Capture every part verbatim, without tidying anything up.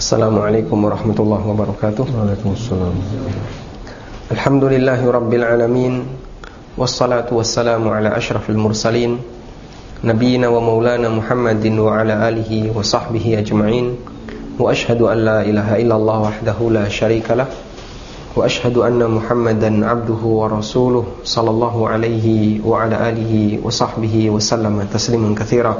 Assalamualaikum warahmatullahi wabarakatuh. Waalaikumsalam. Alhamdulillahi rabbil alamin, wassalatu wassalamu ala asyrafil mursalin, nabiyina wa maulana Muhammadin wa ala alihi wa sahbihi ajma'in. Wa ashhadu an la ilaha illallah wahdahu la syarikalah, wa ashhadu anna Muhammadan abduhu wa rasuluh sallallahu alaihi wa ala alihi wa sahbihi wa sallama tasliman katsira.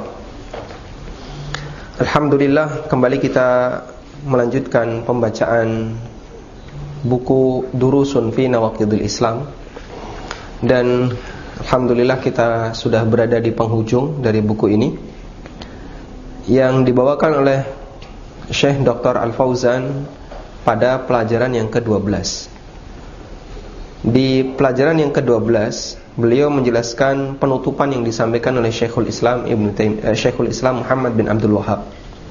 Alhamdulillah, kembali kita melanjutkan pembacaan buku Durusun fi Nawaqidil Islam. Dan alhamdulillah kita sudah berada di penghujung dari buku ini, yang dibawakan oleh Syekh Doktor Al-Fauzan pada pelajaran yang kedua belas. Di pelajaran yang kedua belas, beliau menjelaskan penutupan yang disampaikan oleh Syekhul Islam Ibnu Taimiyah, eh, Syekhul Islam Muhammad bin Abdul Wahhab.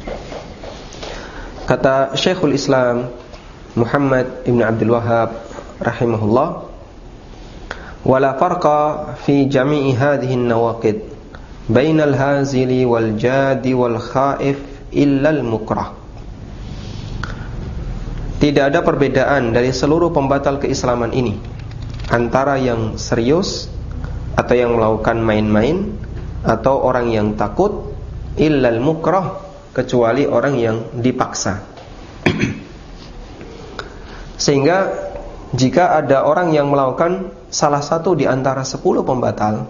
Kata Syekhul Islam Muhammad ibn Abdul Wahhab rahimahullah, wala farqa fi jami'i hadhihi an-nawaqid bainal hazili wal jadi wal khaif illa al-mukrah. Tidak ada perbedaan dari seluruh pembatal keislaman ini antara yang serius atau yang melakukan main-main atau orang yang takut, illa al-mukrah, kecuali orang yang dipaksa. Sehingga jika ada orang yang melakukan salah satu di antara sepuluh pembatal,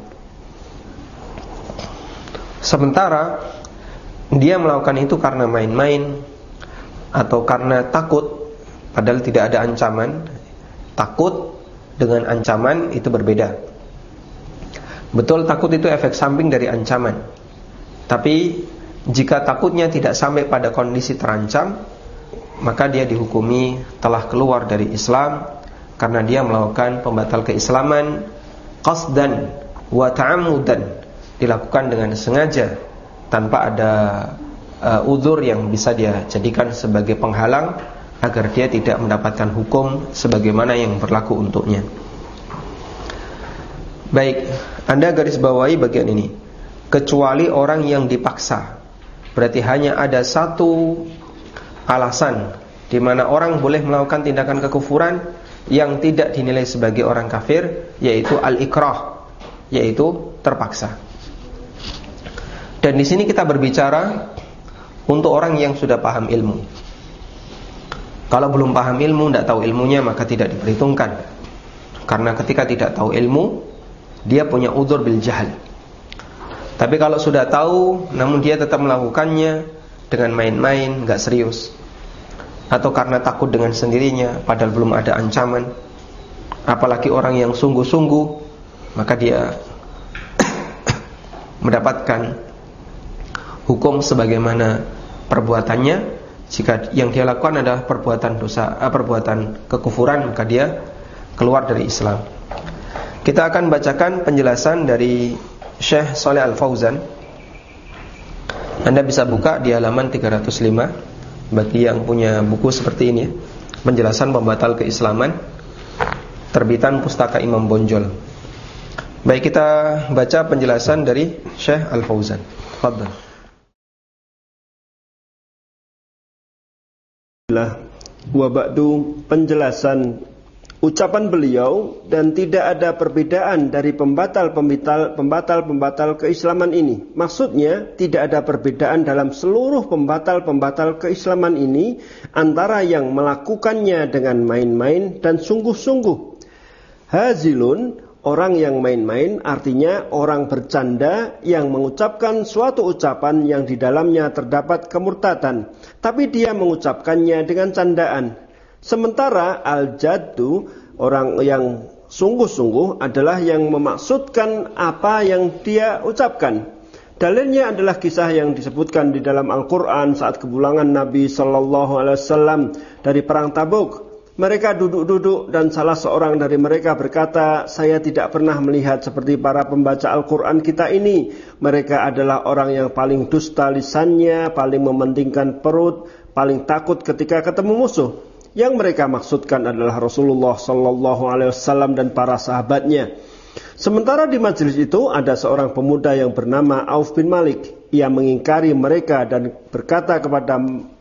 sementara dia melakukan itu karena main-main atau karena takut, padahal tidak ada ancaman. Takut dengan ancaman itu berbeda. Betul, takut itu efek samping dari ancaman. Tapi jika takutnya tidak sampai pada kondisi terancam, maka dia dihukumi telah keluar dari Islam, karena dia melakukan pembatal keislaman qasdan wa ta'ammudan, dilakukan dengan sengaja tanpa ada uh, uzur yang bisa dia jadikan sebagai penghalang agar dia tidak mendapatkan hukum sebagaimana yang berlaku untuknya. Baik, Anda garis bawahi bagian ini. Kecuali orang yang dipaksa. Berarti hanya ada satu alasan di mana orang boleh melakukan tindakan kekufuran yang tidak dinilai sebagai orang kafir, yaitu al-ikrah, yaitu terpaksa. Dan di sini kita berbicara untuk orang yang sudah paham ilmu. Kalau belum paham ilmu, tidak tahu ilmunya, maka tidak diperhitungkan. Karena ketika tidak tahu ilmu, dia punya udzur bil jahl. Tapi kalau sudah tahu, namun dia tetap melakukannya dengan main-main, gak serius, atau karena takut dengan sendirinya, padahal belum ada ancaman, apalagi orang yang sungguh-sungguh, maka dia mendapatkan hukum sebagaimana perbuatannya. Jika yang dia lakukan adalah perbuatan dosa, perbuatan kekufuran, maka dia keluar dari Islam. Kita akan bacakan penjelasan dari Syekh Shalih Al-Fauzan. Anda bisa buka di halaman tiga ratus lima bagi yang punya buku seperti ini, penjelasan pembatal keislaman, terbitan Pustaka Imam Bonjol. Baik, kita baca penjelasan dari Syekh Al-Fauzan. Fadhal. Wa ba'du, penjelasan ucapan beliau, dan tidak ada perbedaan dari pembatal-pembatal pembatal-pembatal keislaman ini. Maksudnya, tidak ada perbedaan dalam seluruh pembatal-pembatal keislaman ini antara yang melakukannya dengan main-main dan sungguh-sungguh. Hazilun, orang yang main-main, artinya orang bercanda yang mengucapkan suatu ucapan yang di dalamnya terdapat kemurtadan, tapi dia mengucapkannya dengan candaan. Sementara al-jaddu, orang yang sungguh-sungguh, adalah yang memaksudkan apa yang dia ucapkan. Dalilnya adalah kisah yang disebutkan di dalam Al-Quran saat kepulangan Nabi Sallallahu Alaihi Wasallam dari perang Tabuk. Mereka duduk-duduk dan salah seorang dari mereka berkata, saya tidak pernah melihat seperti para pembaca Al-Quran kita ini. Mereka adalah orang yang paling dusta lisannya, paling mementingkan perut, paling takut ketika ketemu musuh. Yang mereka maksudkan adalah Rasulullah Sallallahu Alaihi Wasallam dan para sahabatnya. Sementara di majelis itu ada seorang pemuda yang bernama Auf bin Malik. Ia mengingkari mereka dan berkata kepada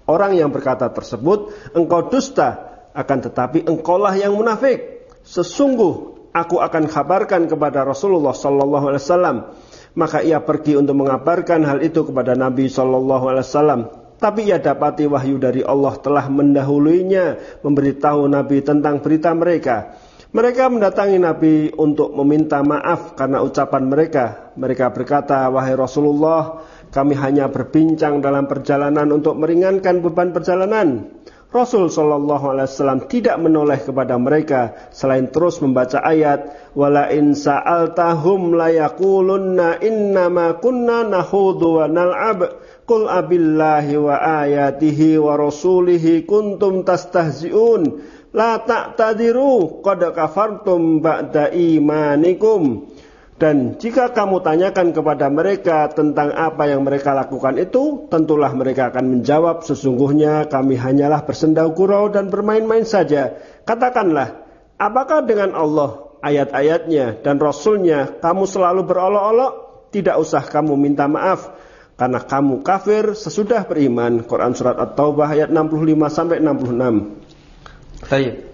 orang yang berkata tersebut, engkau dusta, akan tetapi engkaulah yang munafik. Sesungguh aku akan kabarkan kepada Rasulullah sallallahu alaihi wasallam. Maka ia pergi untuk mengabarkan hal itu kepada Nabi sallallahu alaihi wasallam. Tapi ia dapati wahyu dari Allah telah mendahuluinya memberitahu Nabi tentang berita mereka. Mereka mendatangi Nabi untuk meminta maaf karena ucapan mereka. Mereka berkata, wahai Rasulullah, kami hanya berbincang dalam perjalanan untuk meringankan beban perjalanan. Rasul sallallahu alaihi wasallam tidak menoleh kepada mereka selain terus membaca ayat, wala in sa'altahum la yaqulunna innama kunna nahudu wa nal'ab. Qul abillahi wa ayatihi wa rasulihi kuntum tastahzi'un la ta'tadiru qad kafartum ba'da imanikum. Dan jika kamu tanyakan kepada mereka tentang apa yang mereka lakukan itu, tentulah mereka akan menjawab, sesungguhnya kami hanyalah bersendau gurau dan bermain-main saja. Katakanlah, apakah dengan Allah, ayat-ayatnya dan Rasulnya kamu selalu berolok-olok? Tidak usah kamu minta maaf, karena kamu kafir sesudah beriman. Quran Surat At-Taubah ayat enam puluh lima sampai enam puluh enam. Baik.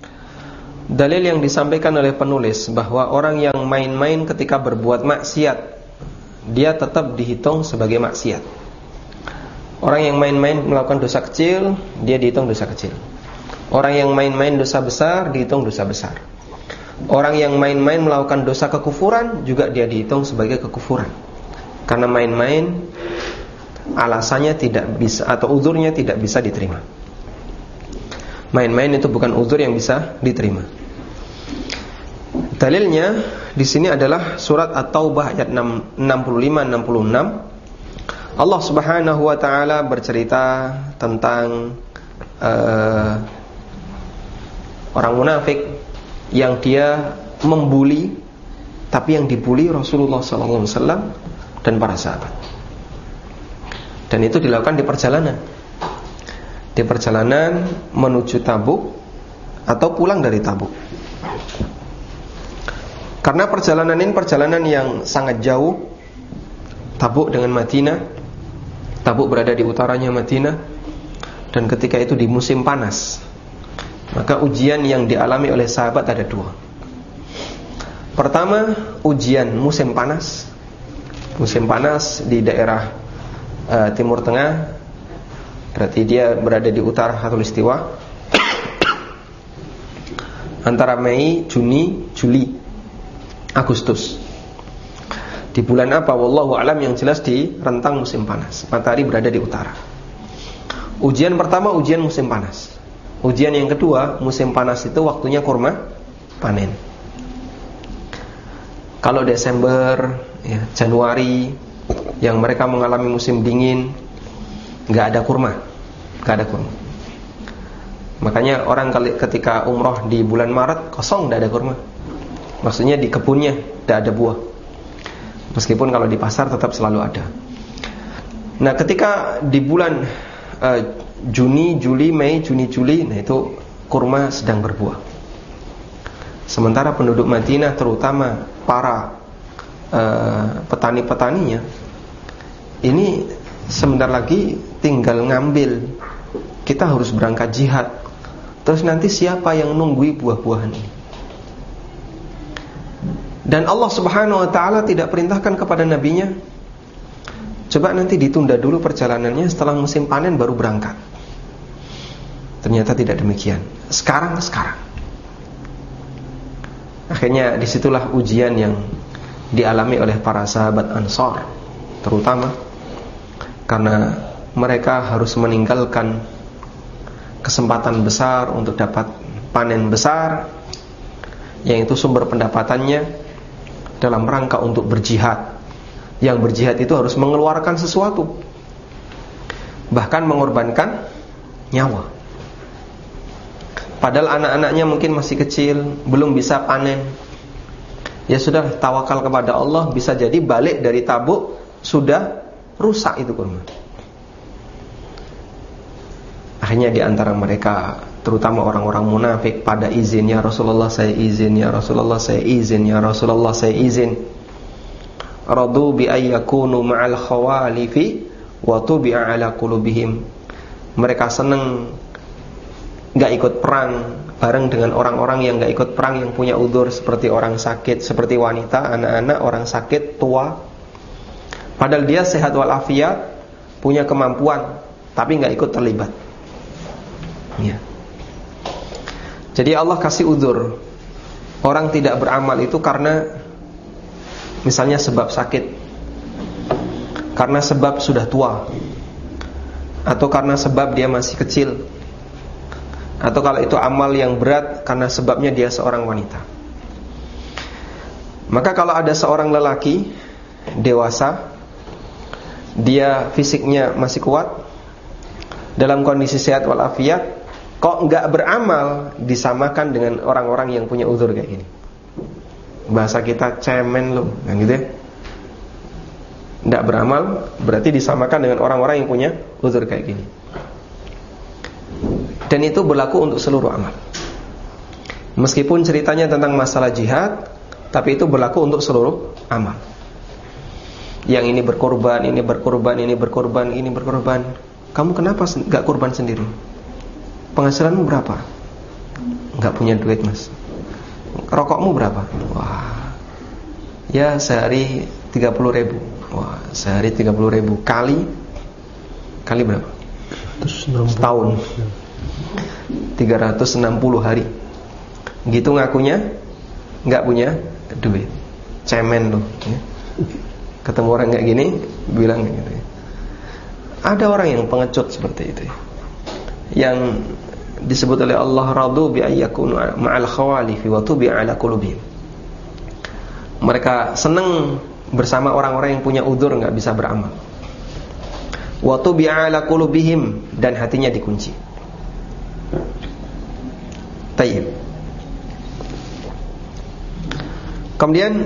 Dalil yang disampaikan oleh penulis bahwa orang yang main-main ketika berbuat maksiat, dia tetap dihitung sebagai maksiat. Orang yang main-main melakukan dosa kecil, dia dihitung dosa kecil. Orang yang main-main dosa besar, dihitung dosa besar. Orang yang main-main melakukan dosa kekufuran, juga dia dihitung sebagai kekufuran. Karena main-main alasannya tidak bisa, atau uzurnya tidak bisa diterima. Main-main itu bukan uzur yang bisa diterima. Dalilnya di sini adalah surat At-Taubah ayat enam puluh lima enam puluh enam. Allah Subhanahu wa taala bercerita tentang uh, orang munafik yang dia membuli, tapi yang dibuli Rasulullah sallallahu alaihi wasallam dan para sahabat. Dan itu dilakukan di perjalanan. Di perjalanan menuju Tabuk atau pulang dari Tabuk. Karena perjalanan ini perjalanan yang sangat jauh. Tabuk dengan Madinah. Tabuk berada di utaranya Madinah. Dan ketika itu di musim panas. Maka ujian yang dialami oleh sahabat ada dua. Pertama, ujian musim panas. Musim panas di daerah uh, Timur Tengah. Berarti dia berada di utara Khatulistiwa. Antara Mei, Juni, Juli, Agustus. Di bulan apa? Wallahu alam, yang jelas di rentang musim panas. Matahari berada di utara. Ujian pertama ujian musim panas. Ujian yang kedua, musim panas itu waktunya kurma panen. Kalau Desember, ya, Januari, yang mereka mengalami musim dingin, nggak ada kurma, nggak ada kurma. Makanya orang ketika umroh di bulan Maret kosong, nggak ada kurma. Maksudnya di kebunnya nggak ada buah. Meskipun kalau di pasar tetap selalu ada. Nah, ketika di bulan uh, Juni, Juli, Mei, Juni, Juli, nah itu kurma sedang berbuah. Sementara penduduk Madinah, terutama para uh, petani-petaninya, ini sebentar lagi tinggal ngambil. Kita harus berangkat jihad. Terus nanti siapa yang nunggui buah-buahan ini? Dan Allah Subhanahu wa ta'ala tidak perintahkan kepada nabinya, coba nanti ditunda dulu perjalanannya, setelah musim panen baru berangkat. Ternyata tidak demikian. Sekarang sekarang. Akhirnya disitulah ujian yang dialami oleh para sahabat Ansar, terutama karena mereka harus meninggalkan kesempatan besar untuk dapat panen besar, yang itu sumber pendapatannya, dalam rangka untuk berjihad. Yang berjihad itu harus mengeluarkan sesuatu, bahkan mengorbankan nyawa. Padahal anak-anaknya mungkin masih kecil, belum bisa panen. Ya sudah, tawakal kepada Allah. Bisa jadi balik dari Tabuk sudah rusak itu kurma. Akhirnya di antara mereka, terutama orang-orang munafik, pada izin, ya Rasulullah saya izin, ya Rasulullah saya izin, ya Rasulullah saya izin. Radu bi ayyakunu ma'al khawalifi wa tubi'a ala qulubihim. mereka seneng gak ikut perang bareng dengan orang-orang yang gak ikut perang, yang punya udzur, seperti orang sakit, seperti wanita, anak-anak, orang sakit, tua. Padahal dia sehat walafiat, punya kemampuan, tapi gak ikut terlibat. Ya. Jadi Allah kasih udzur. Orang tidak beramal itu karena misalnya sebab sakit, karena sebab sudah tua, atau karena sebab dia masih kecil, atau kalau itu amal yang berat karena sebabnya dia seorang wanita. Maka kalau ada seorang lelaki dewasa, dia fisiknya masih kuat, dalam kondisi sehat walafiat, kok enggak beramal, disamakan dengan orang-orang yang punya udzur kayak gini. Bahasa kita cemen loh, kan gitu ya. Enggak beramal berarti disamakan dengan orang-orang yang punya udzur kayak gini. Dan itu berlaku untuk seluruh amal. Meskipun ceritanya tentang masalah jihad, tapi itu berlaku untuk seluruh amal. Yang ini berkorban, ini berkorban, ini berkorban, ini berkorban. Kamu kenapa enggak korban sendiri? Penghasilanmu berapa? Enggak punya duit, Mas. Rokokmu berapa? Wah, ya sehari tiga puluh ribu. Wah, sehari tiga puluh ribu kali Kali berapa? Setahun tiga ratus enam puluh hari. Gitu ngakunya enggak punya duit. Cemen loh ya. Ketemu orang kayak gini bilang gitu ya. Ada orang yang pengecut seperti itu ya, yang disebut oleh Allah radu bi ayyakunu ma'al khawalifi wa tubi'a ala qulubihim. Mereka senang bersama orang-orang yang punya udzur, enggak bisa beramal. Wa tubi'a ala qulubihim, dan hatinya dikunci. Tayyib. Kemudian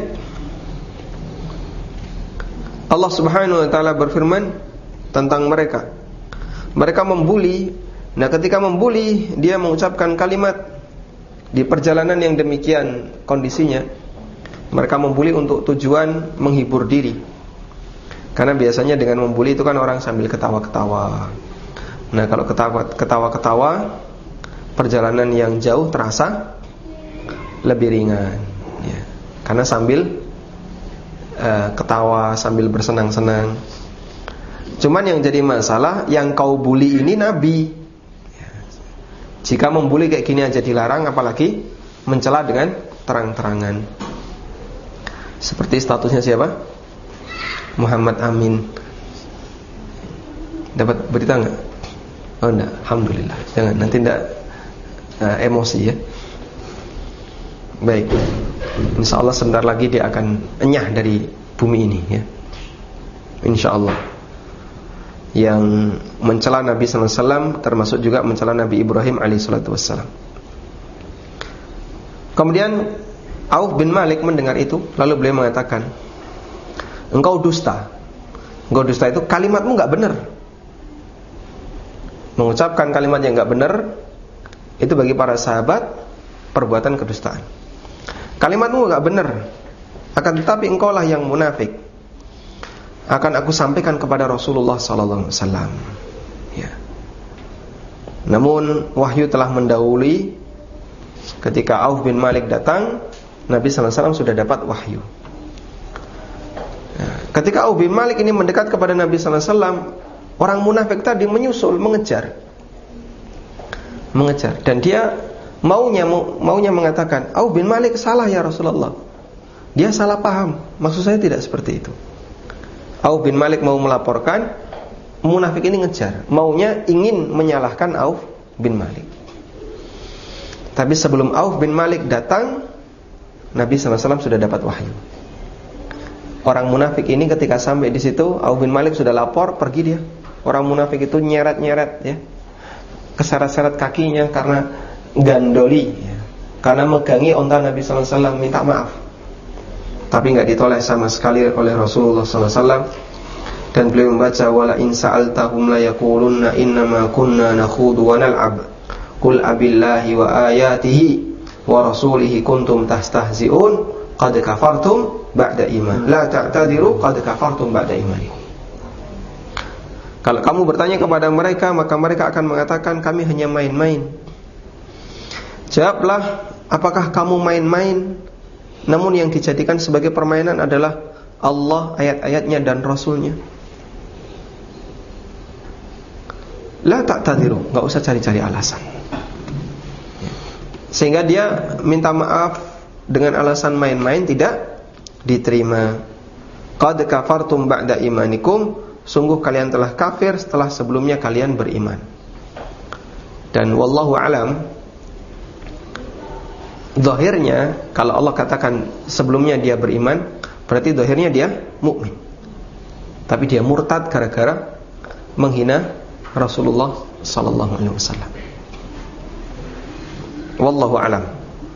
Allah Subhanahu wa taala berfirman tentang mereka. Mereka membuli. Nah, ketika membuli, dia mengucapkan kalimat di perjalanan yang demikian kondisinya. Mereka membuli untuk tujuan menghibur diri. Karena biasanya dengan membuli itu kan orang sambil ketawa-ketawa. Nah, kalau ketawa-ketawa, perjalanan yang jauh terasa lebih ringan ya. Karena sambil uh, ketawa, sambil bersenang-senang. Cuman yang jadi masalah, yang kau bully ini Nabi. Jika membuli kayak gini aja dilarang, apalagi mencela dengan terang-terangan. Seperti statusnya siapa? Muhammad Amin. Dapat berita enggak? Oh enggak, alhamdulillah. Jangan, nanti enggak uh, emosi ya. Baik. Insyaallah sebentar lagi dia akan enyah dari bumi ini ya. Insyaallah. Yang mencela Nabi sallallahu alaihi wasallam termasuk juga mencela Nabi Ibrahim alaihi salatu wassalam. Kemudian Auf bin Malik mendengar itu, lalu beliau mengatakan, engkau dusta. Engkau dusta itu kalimatmu enggak benar. Mengucapkan kalimat yang enggak benar itu bagi para sahabat perbuatan kedustaan. Kalimatmu enggak benar, akan tetapi engkaulah yang munafik. Akan aku sampaikan kepada Rasulullah sallallahu alaihi wasallam. Ya. Namun wahyu telah mendahului. Ketika Auf bin Malik datang, Nabi sallallahu alaihi wasallam sudah dapat wahyu. Ya. Ketika Auf bin Malik ini mendekat kepada Nabi sallallahu alaihi wasallam, orang munafik tadi menyusul, mengejar, mengejar, dan dia maunya maunya mengatakan, Auf bin Malik salah ya Rasulullah. Dia salah paham. Maksud saya tidak seperti itu. Auf bin Malik mau melaporkan, munafik ini ngejar, maunya ingin menyalahkan Auf bin Malik. Tapi sebelum Auf bin Malik datang, Nabi sallallahu alaihi wasallam sudah dapat wahyu. Orang munafik ini ketika sampai di situ, Auf bin Malik sudah lapor, pergi dia. Orang munafik itu nyeret-nyeret ya, keseret-seret kakinya karena gandoli ya. Karena megangi onta Nabi sallallahu alaihi wasallam, minta maaf. Tapi enggak ditoleh sama sekali oleh Rasulullah sallallahu alaihi wasallam. Dan beliau membaca, wala in sa'altahum la yaqulunna innama kunna nakhudu wa nal'ab qul abillahi wa ayatihi wa rasulihi kuntum tastahzi'un qad kafartum ba'da iman la ta'tadiru qad kafartum ba'da imanikum. Kalau kamu bertanya kepada mereka, maka mereka akan mengatakan kami hanya main-main. Jawablah, apakah kamu main-main? Namun yang dijadikan sebagai permainan adalah Allah, ayat-ayatnya dan Rasulnya. La ta'tadiru, gak usah cari-cari alasan. Sehingga dia minta maaf dengan alasan main-main tidak diterima. Qad kafartum ba'da imanikum, sungguh kalian telah kafir setelah sebelumnya kalian beriman. Dan wallahu alam, zahirnya kalau Allah katakan sebelumnya dia beriman, berarti zahirnya dia mukmin. Tapi dia murtad gara-gara menghina Rasulullah sallallahu alaihi wasallam. Wallahu alam.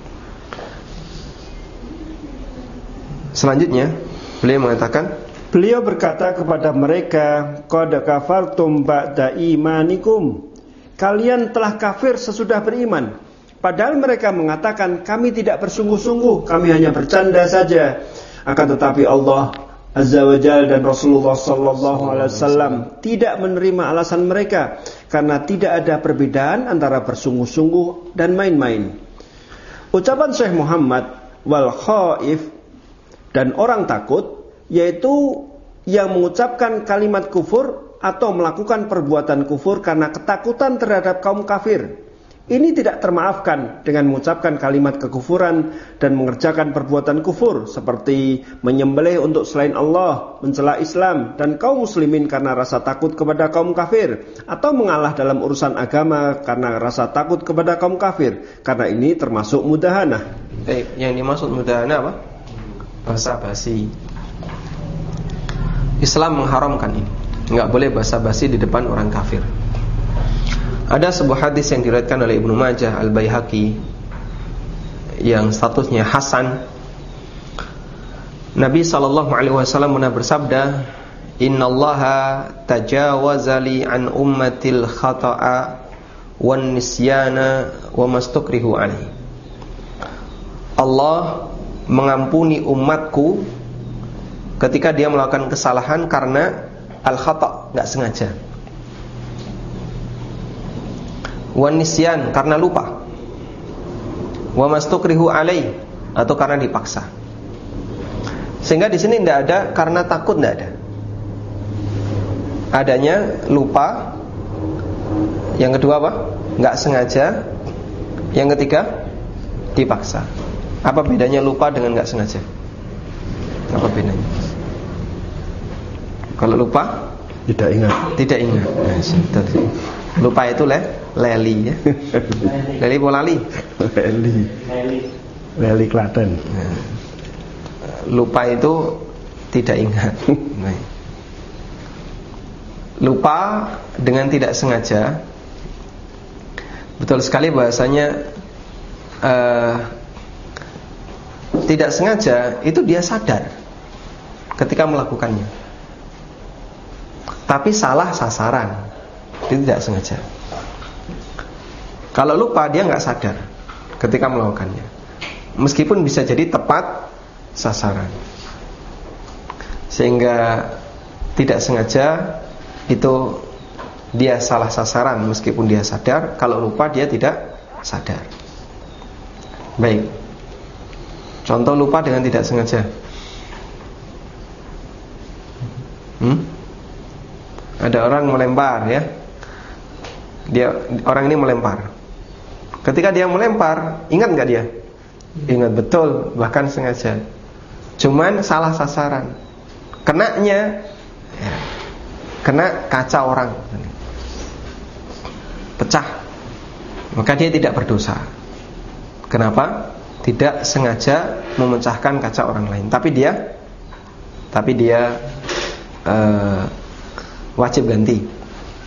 Selanjutnya beliau mengatakan, beliau berkata kepada mereka, qad kafartum ba'da imanikum, kalian telah kafir sesudah beriman. Padahal mereka mengatakan kami tidak bersungguh-sungguh, kami hanya bercanda saja. Akan tetapi Allah Azza wa Jalla dan Rasulullah sallallahu alaihi wasallam tidak menerima alasan mereka, karena tidak ada perbedaan antara bersungguh-sungguh dan main-main. Ucapan Syekh Muhammad, wal khaif, dan orang takut, yaitu yang mengucapkan kalimat kufur atau melakukan perbuatan kufur karena ketakutan terhadap kaum kafir. Ini tidak termaafkan dengan mengucapkan kalimat kekufuran dan mengerjakan perbuatan kufur seperti menyembelih untuk selain Allah, mencela Islam dan kaum muslimin karena rasa takut kepada kaum kafir, atau mengalah dalam urusan agama karena rasa takut kepada kaum kafir, karena ini termasuk mudahanah. Eh, yang dimaksud mudahanah apa? Basa-basi. Islam mengharamkan ini. Enggak boleh basa-basi di depan orang kafir. Ada sebuah hadis yang diriwayatkan oleh Ibnu Majah, Al-Baihaqi, yang statusnya hasan. Nabi sallallahu alaihi wasallam pernah bersabda, "Innallaha tajawaza li an ummatil khata'a wan nisyana wa mastukrihu alaihi." Allah mengampuni umatku ketika dia melakukan kesalahan karena al-khata', enggak sengaja. Wa nisyan, karena lupa. Wa mastukrihu alai, atau karena dipaksa. Sehingga di sini tidak ada karena takut, tidak ada. Adanya lupa. Yang kedua apa? Enggak sengaja. Yang ketiga dipaksa. Apa bedanya lupa dengan enggak sengaja? Apa bedanya? Kalau lupa tidak ingat. Tidak ingat. Nah, lupa itu le, leli ya. Leli polali. Leli. Leli. Leli Klaten. Nah, lupa itu tidak ingat. Nah. Lupa dengan tidak sengaja. Betul sekali bahasanya uh, tidak sengaja itu dia sadar ketika melakukannya, tapi salah sasaran. Dia tidak sengaja. Kalau lupa dia nggak sadar ketika melakukannya, meskipun bisa jadi tepat sasaran. Sehingga tidak sengaja itu dia salah sasaran meskipun dia sadar. Kalau lupa dia tidak sadar. Baik. Contoh lupa dengan tidak sengaja. Hmm? Ada orang melempar ya. Dia orang ini melempar. Ketika dia melempar, ingat nggak dia? Ingat betul, bahkan sengaja. Cuman salah sasaran. Kenanya ya, kena kaca orang, pecah. Maka dia tidak berdosa. Kenapa? Tidak sengaja memecahkan kaca orang lain. Tapi dia, tapi dia uh, wajib ganti.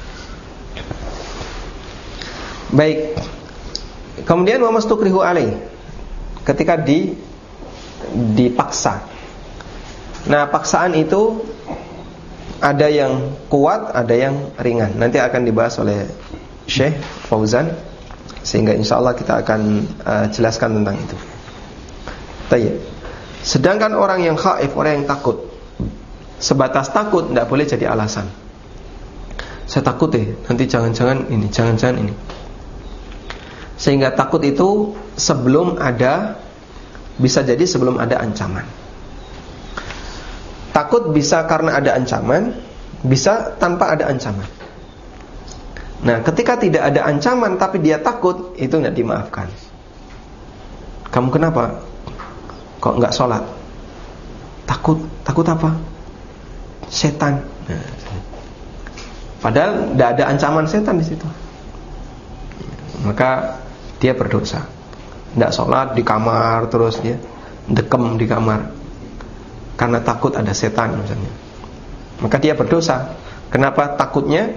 Baik. Kemudian wa mastukrihu alai, ketika di dipaksa. Nah, paksaan itu ada yang kuat, ada yang ringan. Nanti akan dibahas oleh Syekh Fauzan, sehingga insyaallah kita akan uh, jelaskan tentang itu. Tayyib. Sedangkan orang yang khaif, orang yang takut, sebatas takut tidak boleh jadi alasan. saya takut deh, nanti jangan-jangan ini, jangan-jangan ini. Sehingga takut itu sebelum ada, bisa jadi sebelum ada ancaman. Takut bisa karena ada ancaman, bisa tanpa ada ancaman. Nah, ketika tidak ada ancaman tapi dia takut, itu tidak dimaafkan. Kamu kenapa? Kok nggak sholat? Takut, takut apa? Setan. Nah, padahal tidak ada ancaman setan di situ. Maka dia berdosa. Tidak sholat di kamar terus dia dekem di kamar karena takut ada setan misalnya. Maka dia berdosa. Kenapa? Takutnya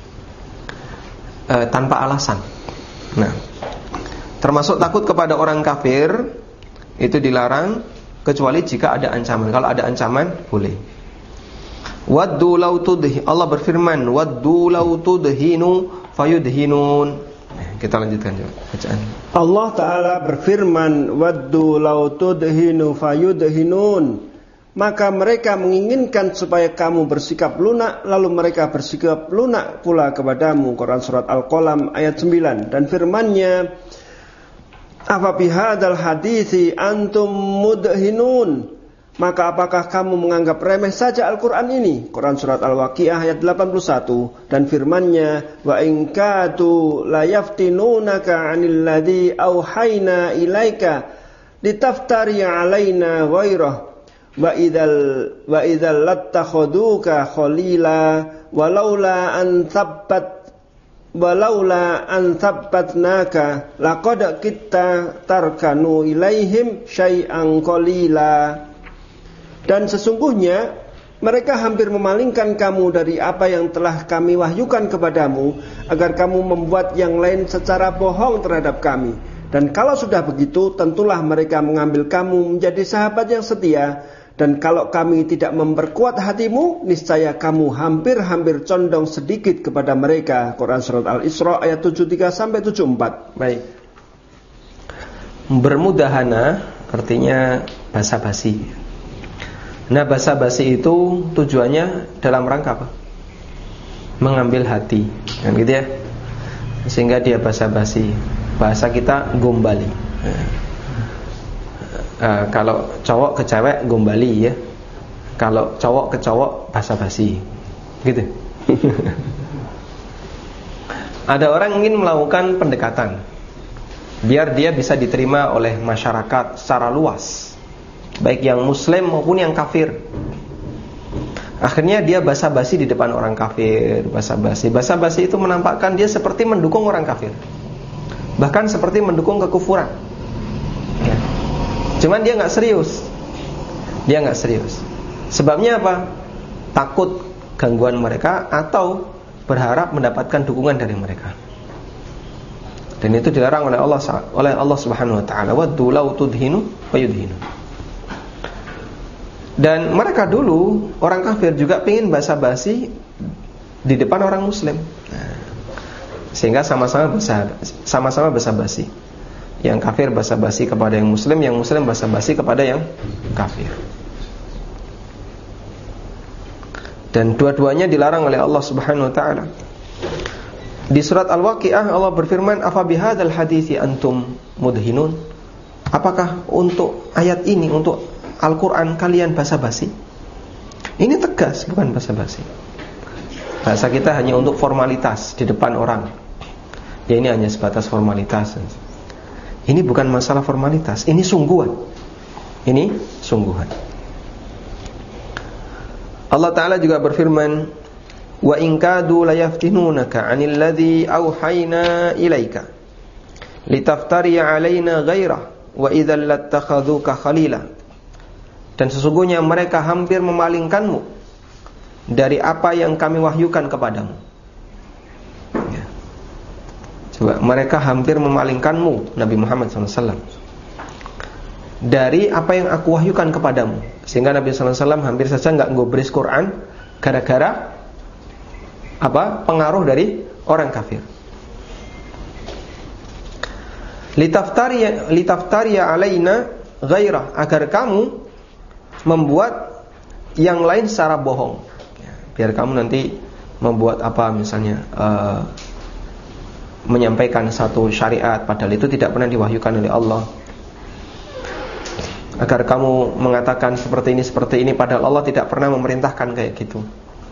e, tanpa alasan. Nah, termasuk takut kepada orang kafir itu dilarang kecuali jika ada ancaman. Kalau ada ancaman boleh. Waddu law tudhi, Allah berfirman, waddu law tudhinu fayudhinun. Kita lanjutkan coba bacaan. Allah Ta'ala berfirman, waddu law tudhinu fayudhinun. Maka mereka menginginkan supaya kamu bersikap lunak, lalu mereka bersikap lunak pula kepadamu. Quran surat Al-Qalam ayat sembilan. Dan firman-Nya, afa bihadzal hadithi antum mudhinun. Maka apakah kamu menganggap remeh saja Al-Quran ini? Quran surat Al-Waqiah ayat delapan puluh satu. Dan firman-Nya, wa in kadu la yaftinunaka 'anil ladzi auhayna ilaika litaftari 'alaina ghairah wa idzal wa idzal lattakhuduka khalila walaula an thabbat walaula an thabbatnaka laqad kitta tarkanu ilaihim syai'an qalila. Dan sesungguhnya mereka hampir memalingkan kamu dari apa yang telah kami wahyukan kepadamu, agar kamu membuat yang lain secara bohong terhadap kami. Dan kalau sudah begitu, tentulah mereka mengambil kamu menjadi sahabat yang setia. Dan kalau kami tidak memperkuat hatimu, niscaya kamu hampir-hampir condong sedikit kepada mereka. Quran surat Al-Isra ayat tujuh puluh tiga sampai tujuh puluh empat. Baik. Bermudahana artinya basa-basi. Nah, basa-basi itu tujuannya dalam rangka apa? Mengambil hati, kan gitu ya. Sehingga dia basa-basi. Bahasa kita gombali. Nah, uh, kalau cowok ke cewek gombali ya. Kalau cowok ke cowok basa-basi. Gitu. Ada orang ingin melakukan pendekatan biar dia bisa diterima oleh masyarakat secara luas, baik yang muslim maupun yang kafir. Akhirnya dia basa-basi di depan orang kafir. Basa-basi Basa-basi itu menampakkan dia seperti mendukung orang kafir, bahkan seperti mendukung kekufuran ya. Cuman dia gak serius. Dia gak serius. Sebabnya apa? Takut gangguan mereka atau berharap mendapatkan dukungan dari mereka. Dan itu dilarang oleh Allah oleh Allah Subhanahu wa taala. Waddu law tudhinu fayudhinu. Dan mereka dulu orang kafir juga pengen basa-basi di depan orang muslim. Nah, sehingga sama-sama basa, sama-sama basa-basi. Yang kafir basa-basi kepada yang muslim, yang muslim basa-basi kepada yang kafir. Dan dua-duanya dilarang oleh Allah Subhanahu wa taala. Di surat Al-Waqiah Allah berfirman, afa bihadzal hadithi antum mudhinun. Apakah untuk ayat ini, untuk Al-Quran kalian basa-basi? Ini tegas, bukan basa-basi. Bahasa kita hanya untuk formalitas di depan orang. Ya ini hanya sebatas formalitas. Ini bukan masalah formalitas, ini sungguhan. Ini sungguhan. Allah Ta'ala juga berfirman, wa in kadu la yaftinunaka 'anil ladzi auhayna ilaika litaftari 'alaina ghairah wa idzal lattakhaduka khalila. Dan sesungguhnya mereka hampir memalingkanmu dari apa yang kami wahyukan kepadamu ya. Coba, mereka hampir memalingkanmu Nabi Muhammad shallallahu alaihi wasallam dari apa yang aku wahyukan kepadamu. Sehingga Nabi shallallahu alaihi wasallam hampir saja gak ngobris Quran gara-gara apa? Pengaruh dari orang kafir. Litaftari litaftari alaina ghairah, agar kamu membuat yang lain secara bohong ya, biar kamu nanti membuat apa misalnya uh, menyampaikan satu syariat padahal itu tidak pernah diwahyukan oleh Allah, agar kamu mengatakan seperti ini seperti ini padahal Allah tidak pernah memerintahkan kayak gitu.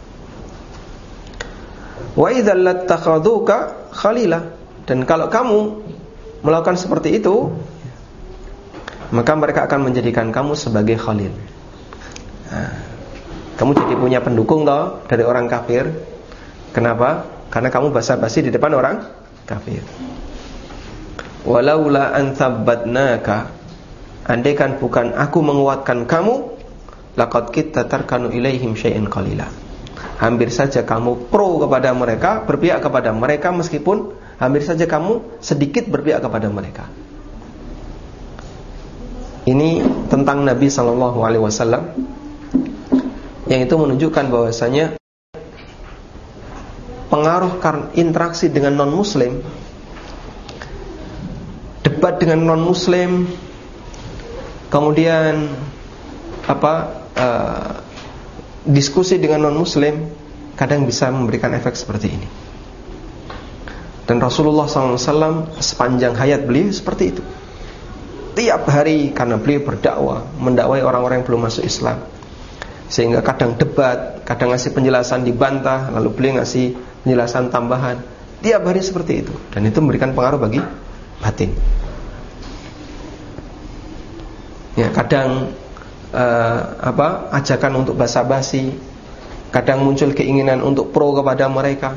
Wa idzal lattakhaduka khalila, dan kalau kamu melakukan seperti itu maka mereka akan menjadikan kamu sebagai khalil. Nah, kamu jadi punya pendukung toh dari orang kafir. Kenapa? Karena kamu basa-basi di depan orang kafir. Walaula an tsabbatnaka, andaikan bukan aku menguatkan kamu, laqad kitta tarkanu ilaihim syai'an qalila. Hampir saja kamu pro kepada mereka, berpihak kepada mereka, meskipun hampir saja kamu sedikit berpihak kepada mereka. Ini tentang Nabi sallallahu alaihi wasallam, yang itu menunjukkan bahwasanya pengaruh karena interaksi dengan non-muslim, debat dengan non-muslim, kemudian apa uh, diskusi dengan non-muslim, kadang bisa memberikan efek seperti ini. Dan Rasulullah sallallahu alaihi wasallam sepanjang hayat beliau seperti itu. Tiap hari, karena beliau berdakwah, mendakwai orang-orang yang belum masuk Islam, sehingga kadang debat, kadang ngasih penjelasan dibantah, lalu beliau ngasih penjelasan tambahan. Tiap hari seperti itu, dan itu memberikan pengaruh bagi batin. Ya, kadang uh, apa ajakan untuk basa-basi, kadang muncul keinginan untuk pro kepada mereka.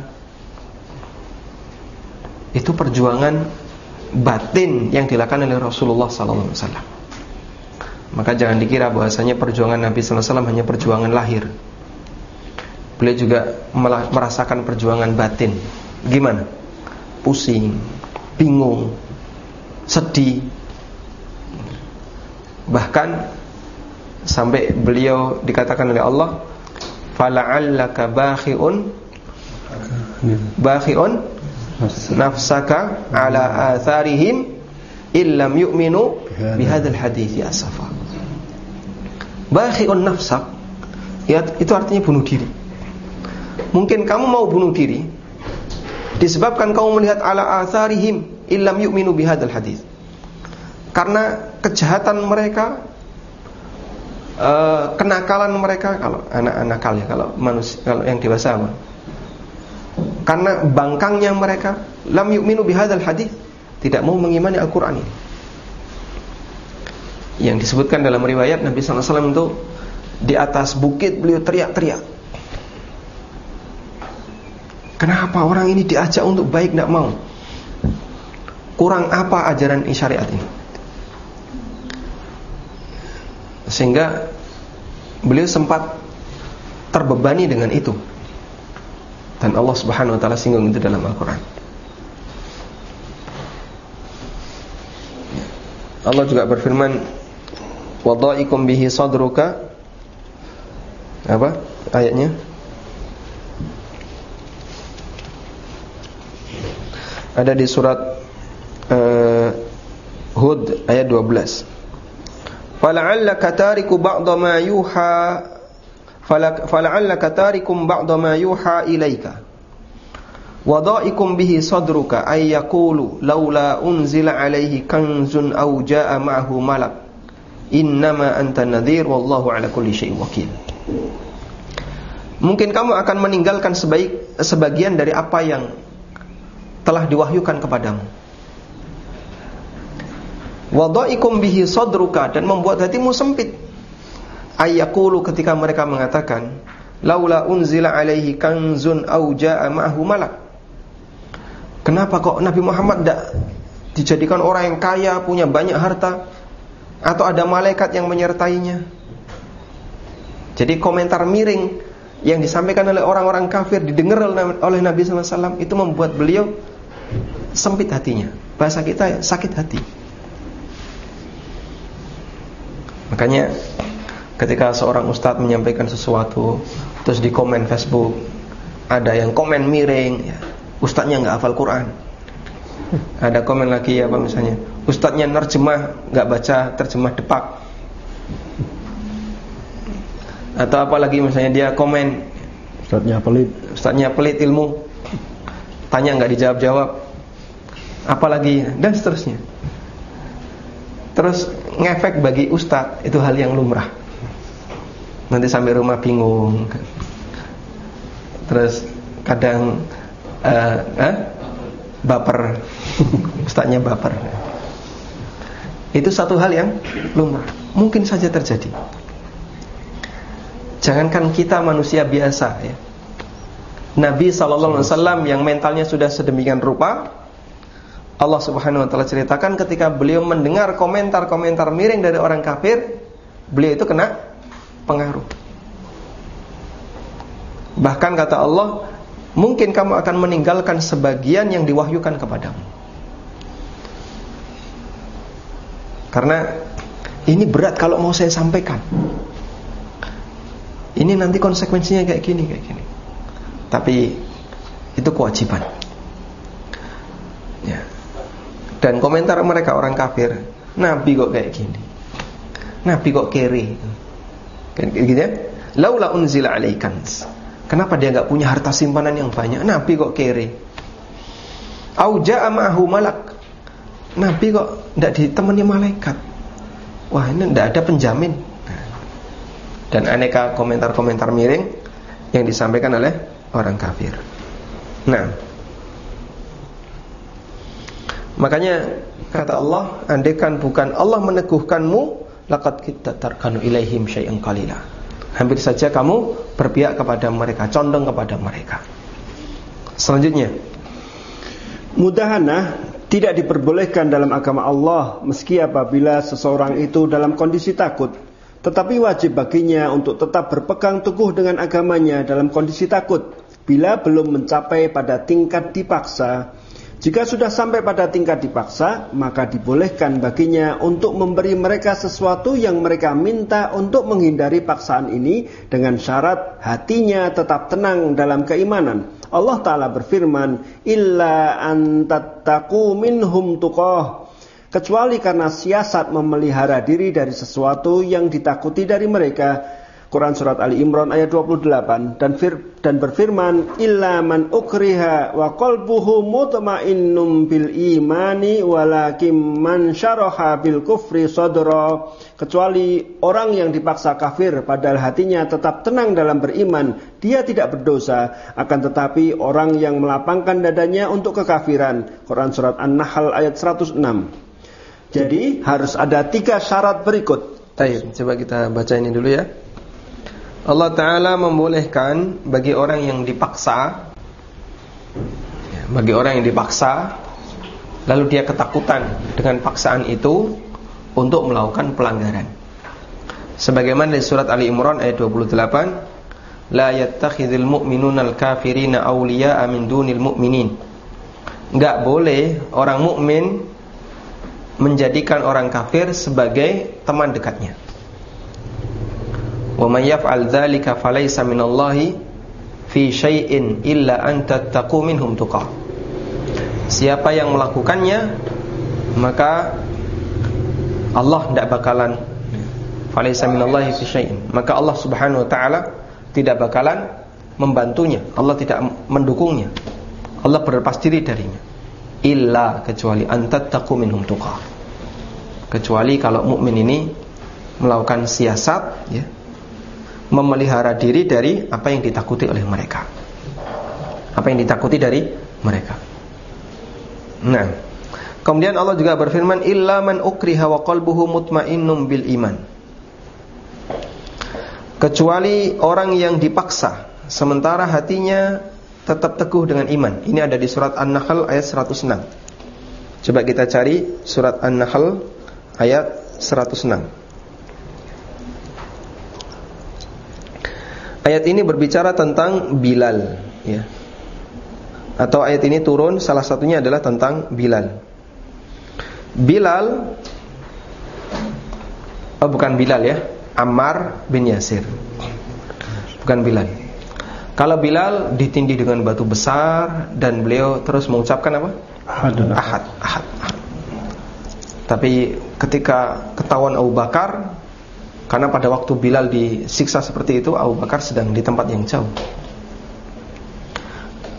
Itu perjuangan batin yang dilakukan oleh Rasulullah sallallahu alaihi wasallam. Maka jangan dikira bahwasanya perjuangan Nabi sallallahu alaihi wasallam hanya perjuangan lahir. Beliau juga merasakan perjuangan batin. Gimana? Pusing, bingung, sedih. Bahkan sampai beliau dikatakan oleh Allah, fala'allaka bakhi'un bakhi'un nafsaka ala atharihim illam yu'minu bihadzal hadithi asafa. Bakhi'un nafsak, ya, itu artinya bunuh diri. Mungkin kamu mau bunuh diri disebabkan kamu melihat ala atharihim illam yu'minu bihadzal hadits, karena kejahatan mereka, uh, kenakalan mereka, kalau anak-anak nakal ya, kalau manusia, kalau yang dewasa apa? Karena bangkangnya mereka, lam yu'minu bihadzal hadits, tidak mau mengimani Al-Quran ini. Yang disebutkan dalam riwayat, Nabi sallallahu alaihi wasallam itu di atas bukit beliau teriak-teriak, kenapa orang ini diajak untuk baik tidak mau? Kurang apa ajaran syariat ini? Sehingga beliau sempat terbebani dengan itu, dan Allah Subhanahu wa taala singgung itu dalam Al-Quran. Allah juga berfirman, wadha'ikum bihi sadruka, apa ayatnya? Ada di surat uh, Hud ayat dua belas. Fala'allaka tariku ba'da ma yuha fala'allaka tarikum ba'da ma yuha ilaika wadha'ikum bihi sadruka ay yaqulu laula unzila alaihi kanzun aw jaa'a ma'ahu malak innama anta nadhir wallahu ala kulli syai'in wakil. Mungkin kamu akan meninggalkan sebaik, sebagian dari apa yang telah diwahyukan kepadamu. Wadha'ikum bihi sadruka, dan membuat hatimu sempit. Ayyaqulu, ketika mereka mengatakan laula unzila alaihi kanzun aw jaa'a ma'ahu malak. Kenapa kok Nabi Muhammad tidak dijadikan orang yang kaya, punya banyak harta, atau ada malaikat yang menyertainya? Jadi komentar miring yang disampaikan oleh orang-orang kafir didengar oleh Nabi sallallahu alaihi wasallam itu membuat beliau sempit hatinya. Bahasa kita ya, sakit hati. Makanya ketika seorang ustadz menyampaikan sesuatu, terus di komen Facebook ada yang komen miring, ya, ustadznya nggak hafal Quran. Ada komen lagi apa misalnya, ustadznya nerjemah nggak baca terjemah Depak. Atau apalagi misalnya dia komen, Ustadznya pelit. Ustadznya pelit ilmu, tanya nggak dijawab-jawab, apalagi dan seterusnya. Terus ngefek bagi ustadz itu hal yang lumrah. Nanti sampai rumah bingung. Terus kadang uh, eh, baper, ustadznya baper. Itu satu hal yang lumrah, mungkin saja terjadi. Jangankan kita manusia biasa ya. Nabi shallallahu alaihi wasallam yang mentalnya sudah sedemikian rupa, Allah subhanahu wa ta'ala ceritakan ketika beliau mendengar komentar-komentar miring dari orang kafir, beliau itu kena pengaruh. Bahkan kata Allah, mungkin kamu akan meninggalkan sebagian yang diwahyukan kepadamu. Karena ini berat kalau mau saya sampaikan. Ini nanti konsekuensinya kayak gini, kayak gini. Tapi itu kewajiban. Ya. Dan komentar mereka orang kafir, Nabi kok kayak gini, Nabi kok kere, gitu ya. Laula unzila alaikan. Kenapa dia nggak punya harta simpanan yang banyak? Nabi kok kere. Au jaa ma'ahu malak. Nabi kok tidak ditemani malaikat. Wah, ini tidak ada penjamin. Dan aneka komentar-komentar miring yang disampaikan oleh orang kafir. Nah, makanya kata Allah, andaikan bukan Allah meneguhkanmu, laqad kita tarkanu ilaihim syai'an qalila. Hampir saja kamu berpihak kepada mereka, condong kepada mereka. Selanjutnya, mudahanah tidak diperbolehkan dalam agama Allah meski apabila seseorang itu dalam kondisi takut, tetapi wajib baginya untuk tetap berpegang teguh dengan agamanya dalam kondisi takut bila belum mencapai pada tingkat dipaksa. Jika sudah sampai pada tingkat dipaksa, maka dibolehkan baginya untuk memberi mereka sesuatu yang mereka minta untuk menghindari paksaan ini dengan syarat hatinya tetap tenang dalam keimanan. Allah Ta'ala berfirman, illa an tattaqu minhum tuqah, kecuali karena siasat memelihara diri dari sesuatu yang ditakuti dari mereka. Quran Surat Ali Imran ayat dua puluh delapan. Dan, fir, dan berfirman, illa man ukriha wa qalbuhu mutmainnum bil imani walakim man syaraha bil kufri sadra, kecuali orang yang dipaksa kafir padahal hatinya tetap tenang dalam beriman, dia tidak berdosa. Akan tetapi orang yang melapangkan dadanya untuk kekafiran. Quran Surat An-Nahl ayat seratus enam. Jadi harus ada tiga syarat berikut. Baik, coba kita baca ini dulu ya. Allah Ta'ala membolehkan bagi orang yang dipaksa, bagi orang yang dipaksa, lalu dia ketakutan dengan paksaan itu untuk melakukan pelanggaran. Sebagaimana di surat Ali Imran ayat dua puluh delapan, la yattakhidhul mu'minuna al-kafirina awliya'a min dunil mu'minin. Enggak boleh orang mukmin menjadikan orang kafir sebagai teman dekatnya. Wa may yaf'al dzalika falaysa minallahi fi syai'in illa an tattaqu minhum tuqah. Siapa yang melakukannya, maka Allah tidak bakalan falaysa minallahi fi syai'in, maka Allah Subhanahu wa taala tidak bakalan membantunya, Allah tidak mendukungnya, Allah berlepas diri darinya. Illa, kecuali an tattaqu minhum tuqah, kecuali kalau mukmin ini melakukan siasat ya, memelihara diri dari apa yang ditakuti oleh mereka, apa yang ditakuti dari mereka. Nah, kemudian Allah juga berfirman, illa man ukriha wa qalbuhu mutmainnum bil iman, kecuali orang yang dipaksa sementara hatinya tetap teguh dengan iman. Ini ada di surat An-Nahl ayat seratus enam. Coba kita cari surat An-Nahl ayat seratus enam. Ayat ini berbicara tentang Bilal ya. Atau ayat ini turun salah satunya adalah tentang Bilal. Bilal Oh bukan Bilal ya, Ammar bin Yasir. Bukan Bilal. Kalau Bilal ditindih dengan batu besar dan beliau terus mengucapkan apa? Ahad, ahad, ahad, ahad. Tapi ketika ketahuan Abu Bakar, karena pada waktu Bilal disiksa seperti itu, Abu Bakar sedang di tempat yang jauh.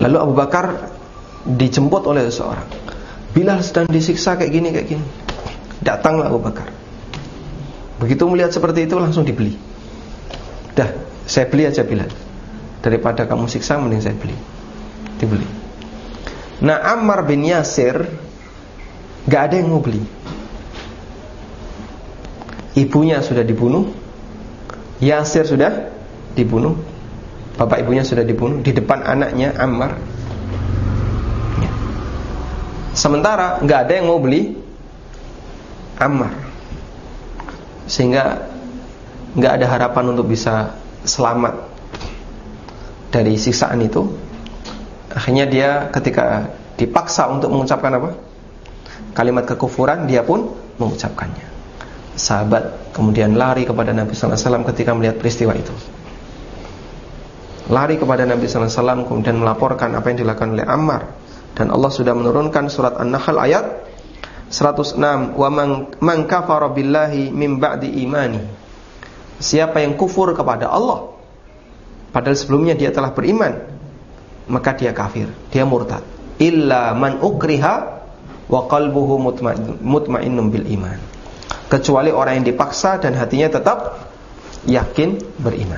Lalu Abu Bakar dijemput oleh seseorang. Bilal sedang disiksa kayak gini kayak gini. Datanglah Abu Bakar. Begitu melihat seperti itu langsung dibeli. Dah, saya beli aja Bilal. Daripada kamu siksa mending saya beli. Dibeli. Nah, Ammar bin Yasir gak ada yang mau beli. Ibunya sudah dibunuh, Yasir sudah dibunuh, bapak ibunya sudah dibunuh di depan anaknya Ammar. Sementara gak ada yang mau beli Ammar, sehingga gak ada harapan untuk bisa selamat dari siksaan itu. Akhirnya dia ketika dipaksa untuk mengucapkan apa? Kalimat kekufuran, dia pun mengucapkannya. Sahabat kemudian lari kepada Nabi sallallahu alaihi wasallam ketika melihat peristiwa itu. Lari kepada Nabi sallallahu alaihi wasallam kemudian melaporkan apa yang dilakukan oleh Ammar. Dan Allah sudah menurunkan surat An-Nahl ayat seratus enam, wa man kafara billahi min ba'di imani. Siapa yang kufur kepada Allah padahal sebelumnya dia telah beriman, maka dia kafir, dia murtad. Illa man ukriha wa qalbuhu mutmainnun bil iman. Kecuali orang yang dipaksa dan hatinya tetap yakin beriman.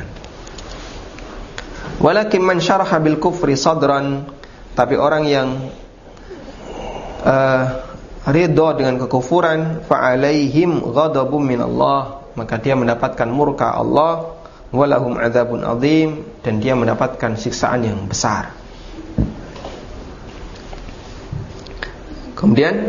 Walakin man syaraha bil kufri sadran, tapi orang yang uh, ridha dengan kekufuran, fa alaihim ghadabun min Allah, maka dia mendapatkan murka Allah, walahum adzabun adzim, dan dia mendapatkan siksaan yang besar. Kemudian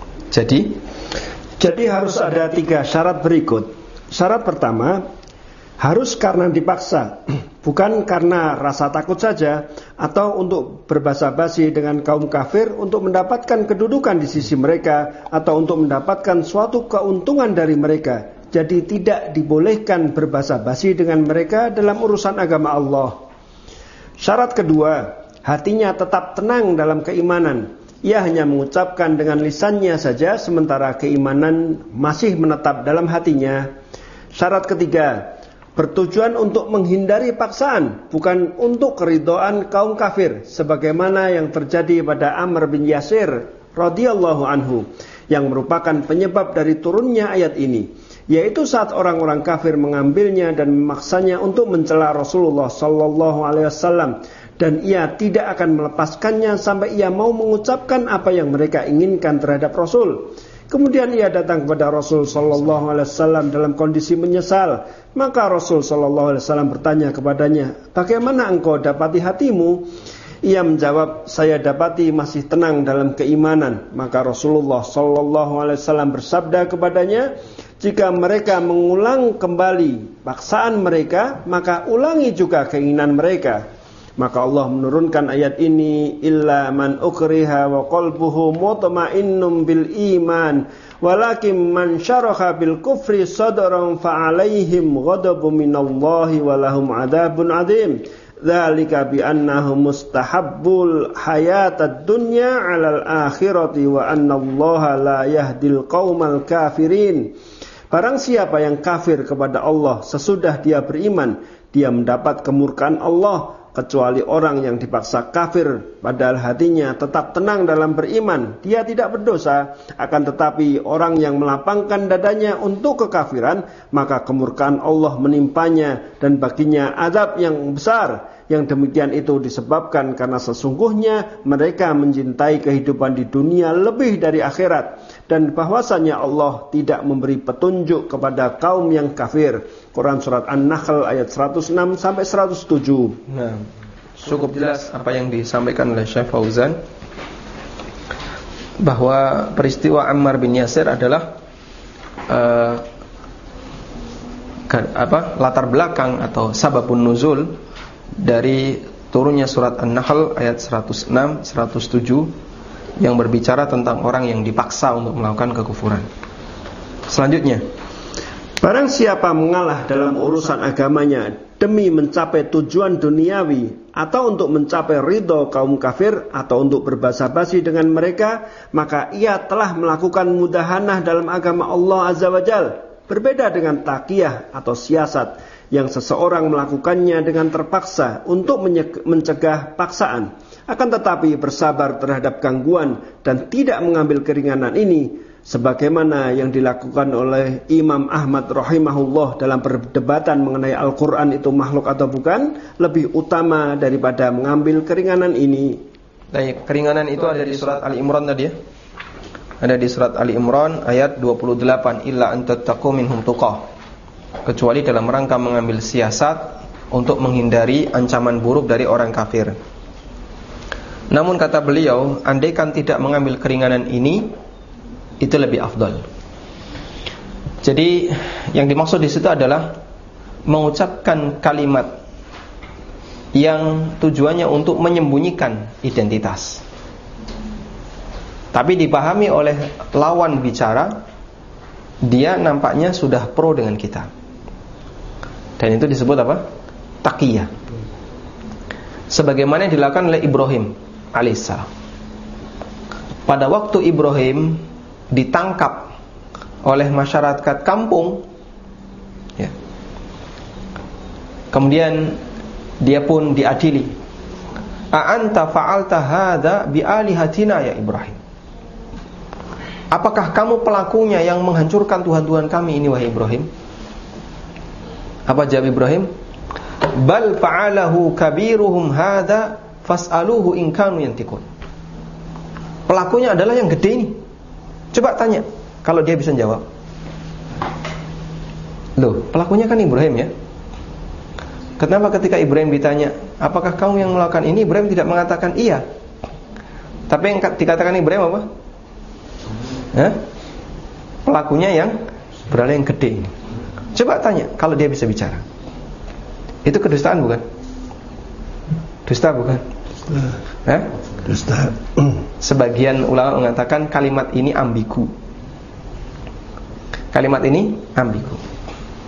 jadi Jadi harus ada tiga syarat berikut. Syarat pertama, harus karena dipaksa, bukan karena rasa takut saja, atau untuk berbasa-basi dengan kaum kafir untuk mendapatkan kedudukan di sisi mereka, atau untuk mendapatkan suatu keuntungan dari mereka. Jadi tidak dibolehkan berbasa-basi dengan mereka dalam urusan agama Allah. Syarat kedua, hatinya tetap tenang dalam keimanan. Ia hanya mengucapkan dengan lisannya saja, sementara keimanan masih menetap dalam hatinya. Syarat ketiga, bertujuan untuk menghindari paksaan, bukan untuk keridhaan kaum kafir, sebagaimana yang terjadi pada Amr bin Yasir radhiyallahu anhu, yang merupakan penyebab dari turunnya ayat ini, yaitu saat orang-orang kafir mengambilnya dan memaksanya untuk mencela Rasulullah sallallahu alaihi wasallam. Dan ia tidak akan melepaskannya sampai ia mau mengucapkan apa yang mereka inginkan terhadap Rasul. Kemudian ia datang kepada Rasul sallallahu alaihi wasallam dalam kondisi menyesal. Maka Rasul sallallahu alaihi wasallam bertanya kepadanya, "Bagaimana engkau dapati hatimu?" Ia menjawab, "Saya dapati masih tenang dalam keimanan." Maka Rasulullah sallallahu alaihi wasallam bersabda kepadanya, "Jika mereka mengulang kembali paksaan mereka, maka ulangi juga keinginan mereka." Maka Allah menurunkan ayat ini, illa man ukriha wa qalbuhu mutmainnun bil iman walakin man syaraha bil kufri sadran fa alaihim ghadabun minallahi wa lahum adzabun adzim. Dzalika bi annahum mustahabbul hayatad dunya 'alal akhirati wa annallaha la yahdil qaumal kafirin. Barang siapa yang kafir kepada Allah sesudah dia beriman, dia mendapat kemurkaan Allah. Kecuali orang yang dipaksa kafir padahal hatinya tetap tenang dalam beriman, dia tidak berdosa. Akan tetapi orang yang melapangkan dadanya untuk kekafiran, maka kemurkaan Allah menimpanya dan baginya azab yang besar. Yang demikian itu disebabkan karena sesungguhnya mereka mencintai kehidupan di dunia lebih dari akhirat, dan bahwasanya Allah tidak memberi petunjuk kepada kaum yang kafir. Quran surat An-Nahl ayat seratus enam sampai seratus tujuh. Nah, cukup jelas apa yang disampaikan oleh Syekh Fauzan, bahwa peristiwa Ammar bin Yasir adalah uh, apa latar belakang atau sababun nuzul dari turunnya surat An-Nahl ayat seratus enam seratus tujuh yang berbicara tentang orang yang dipaksa untuk melakukan kekufuran. Selanjutnya, barang siapa mengalah dalam urusan agamanya demi mencapai tujuan duniawi atau untuk mencapai ridho kaum kafir atau untuk berbasa-basi dengan mereka, maka ia telah melakukan mudahanah dalam agama Allah Azza wa Jalla. Berbeda dengan taqiyah atau siasat yang seseorang melakukannya dengan terpaksa untuk mencegah paksaan, akan tetapi bersabar terhadap gangguan dan tidak mengambil keringanan ini, sebagaimana yang dilakukan oleh Imam Ahmad rahimahullah dalam perdebatan mengenai Al-Quran itu makhluk atau bukan, lebih utama daripada mengambil keringanan ini. Baik, keringanan itu ada di surat Ali Imran tadi ya. Ada di surat Ali Imran ayat dua puluh delapan, illa an tattaqu minhum tuqah, kecuali dalam rangka mengambil siasat untuk menghindari ancaman buruk dari orang kafir. Namun kata beliau, andaikan tidak mengambil keringanan ini, itu lebih afdal. Jadi yang dimaksud di situ adalah mengucapkan kalimat yang tujuannya untuk menyembunyikan identitas, tapi dipahami oleh lawan bicara, dia nampaknya sudah pro dengan kita, dan itu disebut apa? Taqiyah. Sebagaimana yang dilakukan oleh Ibrahim alaihissalam. Pada waktu Ibrahim ditangkap oleh masyarakat kampung, ya, kemudian dia pun diadili. A anta fa'alta hadza bi alihatina ya Ibrahim? Apakah kamu pelakunya yang menghancurkan Tuhan-Tuhan kami ini wahai Ibrahim? Apa jawab Ibrahim? Bal fa'alahu kabiruhum hadza fas'aluhu in kanu yantiqun. Pelakunya adalah yang gede ini. Coba tanya kalau dia bisa jawab. Loh, pelakunya kan Ibrahim ya. Kenapa ketika Ibrahim ditanya, apakah kamu yang melakukan ini? Ibrahim tidak mengatakan iya. Tapi yang dikatakan Ibrahim apa? Hah? Pelakunya yang beralih yang gede ini. Coba tanya kalau dia bisa bicara. Itu kedustaan bukan? Dusta bukan? Hah? Dusta. Sebagian ulama mengatakan kalimat ini ambigu. Kalimat ini ambigu.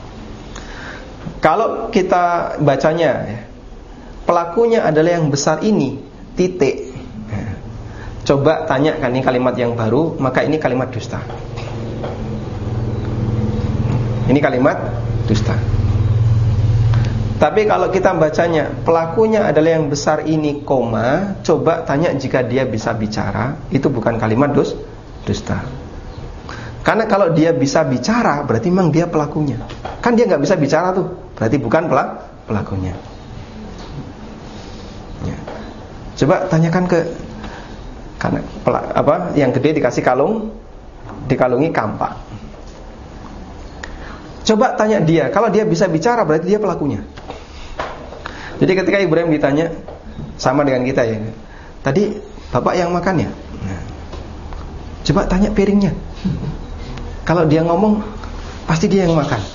Kalau kita bacanya ya, pelakunya adalah yang besar ini, titik. Coba tanyakan ini kalimat yang baru, maka ini kalimat dusta. Ini kalimat dusta. Tapi kalau kita bacanya pelakunya adalah yang besar ini, koma, coba tanya jika dia bisa bicara, itu bukan kalimat dus, dusta. Karena kalau dia bisa bicara, berarti memang dia pelakunya. Kan dia nggak bisa bicara tuh, berarti bukan pelak, pelakunya. Ya. Coba tanyakan ke, karena pelak, apa yang gede dikasih kalung, dikalungi kampak. Coba tanya dia, kalau dia bisa bicara, berarti dia pelakunya. Jadi ketika Ibrahim ditanya, sama dengan kita ya, tadi bapak yang makan ya? Nah, coba tanya piringnya. Kalau dia ngomong, pasti dia yang makan.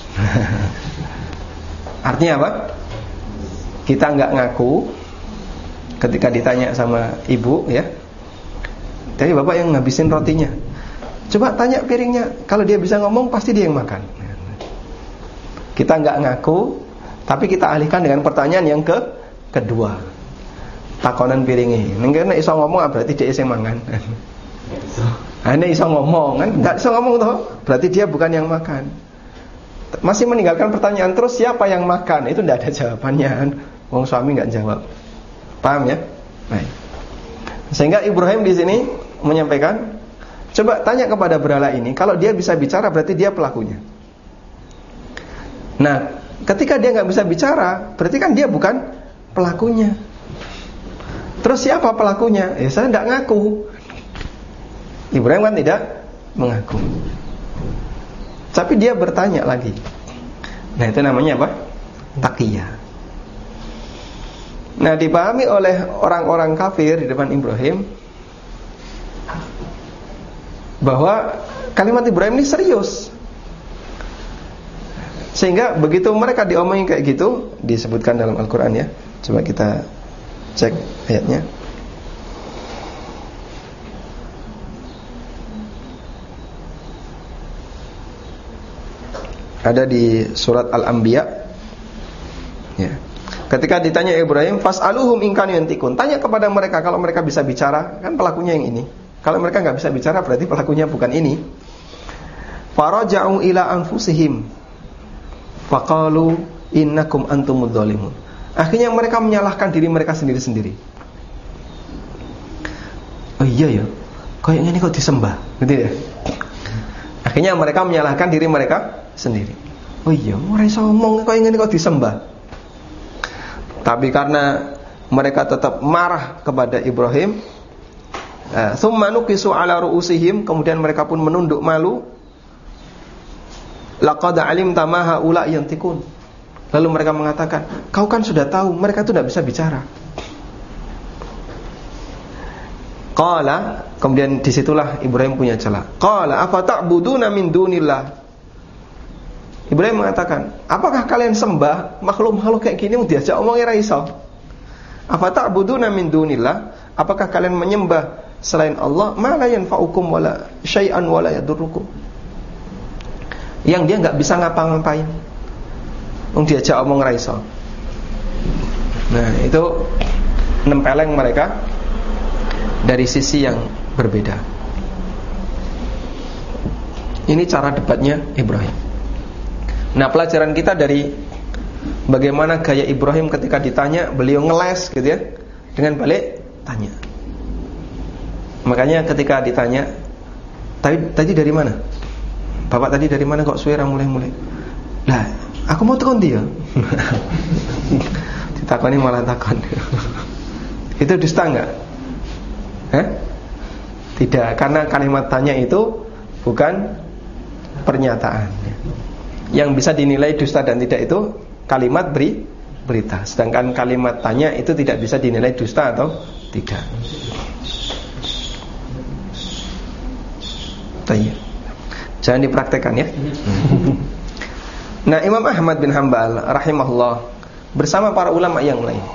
Artinya apa? Kita nggak ngaku ketika ditanya sama ibu ya. Tapi bapak yang ngabisin rotinya. Coba tanya piringnya. Kalau dia bisa ngomong, pasti dia yang makan. Kita nggak ngaku, tapi kita alihkan dengan pertanyaan yang ke kedua. Takonan piringnya. Nengkene iso ngomong berarti dia yang mangan. Ini iso ngomong kan? Nggak iso ngomong toh, berarti dia bukan yang makan. Masih meninggalkan pertanyaan terus, siapa yang makan? Itu tidak ada jawabannya kan? Wong suami nggak jawab. Paham ya? Baik. Sehingga Ibrahim di sini menyampaikan, coba tanya kepada berhala ini, kalau dia bisa bicara berarti dia pelakunya. Nah, ketika dia nggak bisa bicara, berarti kan dia bukan pelakunya. Terus siapa pelakunya? Ya saya tidak ngaku. Ibrahim kan tidak mengaku. Tapi dia bertanya lagi. Nah itu namanya apa? Taqiyah. Nah dipahami oleh orang-orang kafir di depan Ibrahim bahwa kalimat Ibrahim ini serius. Sehingga begitu mereka diomongin kayak gitu, disebutkan dalam Al-Quran ya. Coba kita cek ayatnya. Ada di surat Al-Anbiya ya. Ketika ditanya Ibrahim, fas'aluhum in kanu yantiqun, tanya kepada mereka kalau mereka bisa bicara. Kan pelakunya yang ini. Kalau mereka nggak bisa bicara, berarti pelakunya bukan ini. Faraja'u ila anfusihim faqalu innakum antumudz dzalimun. Akhirnya mereka menyalahkan diri mereka sendiri-sendiri. Oh iya ya, kayaknya ini kok disembah, gitu ya. Akhirnya mereka menyalahkan diri mereka sendiri. Oh iya, ora iso ngomong kok ngene kok disembah. Tapi karena mereka tetap marah kepada Ibrahim, tsumma nuqisu ala ru'usihim, kemudian mereka pun menunduk malu. Laqad alimta ma haula yantikun. Lalu mereka mengatakan, kau kan sudah tahu mereka itu tidak bisa bicara. Qala, kemudian disitulah Ibrahim punya celah. Qala afa ta'buduna min dunillah. Ibrahim mengatakan, apakah kalian sembah makhluk-makhluk kayak gini yang diajak omongnya ra iso? Afa ta'buduna min dunillah? Apakah kalian menyembah selain Allah ma la yanfa'ukum wala syai'an wala yadurrukum? Yang dia enggak bisa ngapa-ngapain. Wong diajak omong ra iso. Nah, itu nempeleng mereka dari sisi yang berbeda. Ini cara debatnya Ibrahim. Nah, pelajaran kita dari bagaimana gaya Ibrahim ketika ditanya, beliau ngeles gitu ya, dengan balik tanya. Makanya ketika ditanya, tadi tadi dari mana? Bapak tadi dari mana kok suara mulai-mulai? Lah, aku mau tekan dia. Ditakoni malah takon. Itu dusta enggak? Hah? Tidak, karena kalimat tanya itu bukan pernyataan. Yang bisa dinilai dusta dan tidak itu kalimat beri berita. Sedangkan kalimat tanya itu tidak bisa dinilai dusta atau tidak. Tanya. Jangan dipraktekkan ya. Nah, Imam Ahmad bin Hanbal rahimahullah bersama para ulama yang lain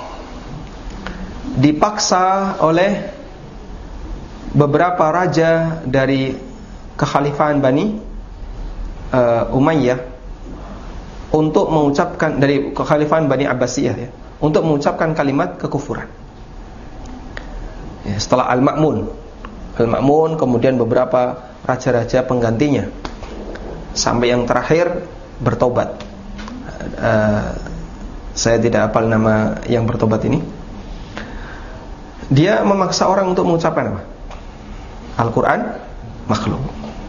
dipaksa oleh beberapa raja dari kekhalifahan Bani uh, Umayyah untuk mengucapkan, dari kekhalifahan Bani Abbasiyah ya, untuk mengucapkan kalimat kekufuran ya, setelah Al-Ma'mun Al-Ma'mun kemudian beberapa raja-raja penggantinya sampai yang terakhir bertobat. uh, Saya tidak hafal nama yang bertobat ini. Dia memaksa orang untuk mengucapkan apa? Al-Quran makhluk.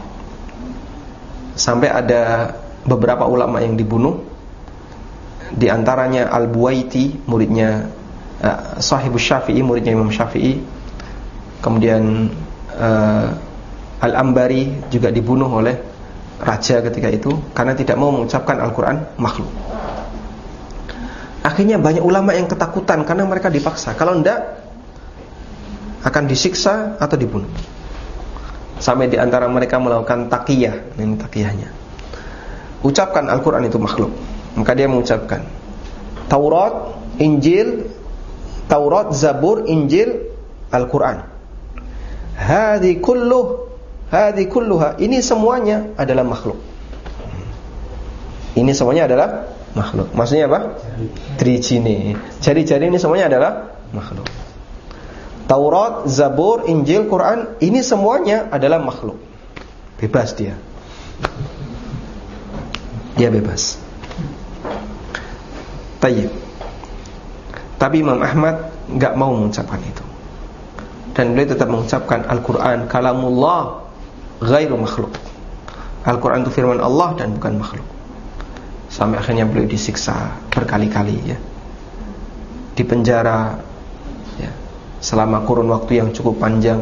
Sampai ada beberapa ulama yang dibunuh. Di antaranya Al-Buwaiti, muridnya uh, Sahibus Syafi'i, muridnya Imam Syafi'i. Kemudian uh, Al-Ambari juga dibunuh oleh raja ketika itu karena tidak mau mengucapkan Al-Quran makhluk. Akhirnya banyak ulama yang ketakutan karena mereka dipaksa. Kalau tidak akan disiksa atau dibunuh. Sampai di antara mereka melakukan taqiyah. Ini taqiyahnya. Ucapkan Al-Quran itu makhluk. Maka dia mengucapkan Taurat, Injil, Taurat, Zabur, Injil, Al-Quran. Hadhi kulluh Hadhi kulluha, ini semuanya adalah makhluk. Ini semuanya adalah makhluk. Maksudnya apa? Trijine. Jari-jari ini semuanya adalah makhluk. Taurat, Zabur, Injil, Quran, ini semuanya adalah makhluk. Bebas dia. Dia bebas. Tayyib. Tapi Imam Ahmad enggak mau mengucapkan itu. Dan beliau tetap mengucapkan Al-Quran kalamullah ghairu makhluk. Al-Quran itu firman Allah dan bukan makhluk. Sampai akhirnya beliau disiksa berkali-kali ya, di penjara ya, selama kurun waktu yang cukup panjang,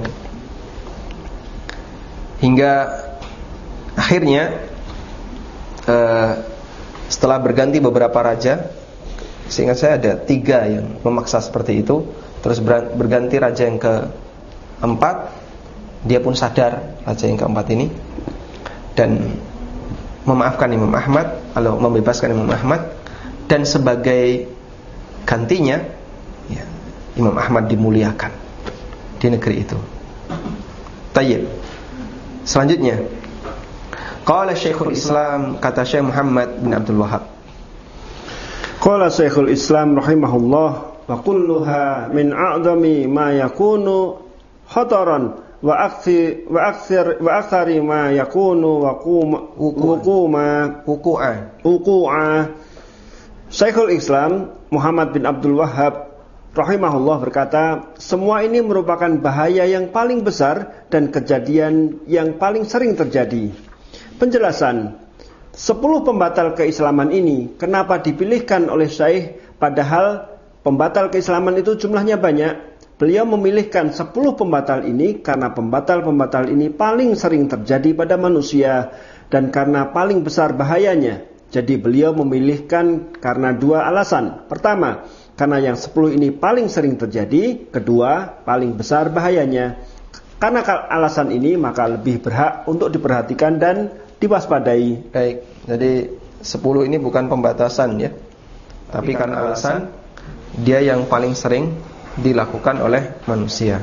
hingga akhirnya uh, setelah berganti beberapa raja, seingat saya ada tiga yang memaksa seperti itu. Terus berganti raja yang keempat, dia pun sadar, raja yang keempat ini, dan memaafkan Imam Ahmad, lalu membebaskan Imam Ahmad. Dan sebagai gantinya ya, Imam Ahmad dimuliakan di negeri itu. Tayyib. Selanjutnya, qala Syekhul Islam, kata Syekh Muhammad bin Abdul Wahhab, qala Syekhul Islam rahimahullah, wa kulluha min a'zami ma yakunu khataran wa akthir wa akthir wa akthari ma yakunu waquma wuquma wuqu'a wuqu'a Syekhul Islam Muhammad bin Abdul Wahhab rahimahullah berkata, semua ini merupakan bahaya yang paling besar dan kejadian yang paling sering terjadi. Penjelasan, sepuluh pembatal keislaman ini kenapa dipilihkan oleh Syekh padahal pembatal keislaman itu jumlahnya banyak? Beliau memilihkan sepuluh pembatal ini karena pembatal-pembatal ini paling sering terjadi pada manusia dan karena paling besar bahayanya. Jadi beliau memilihkan karena dua alasan. Pertama, karena yang sepuluh ini paling sering terjadi. Kedua, paling besar bahayanya. Karena alasan ini maka lebih berhak untuk diperhatikan dan diwaspadai. Baik, jadi sepuluh ini bukan pembatasan ya, tapi karena alasan dia yang paling sering dilakukan oleh manusia.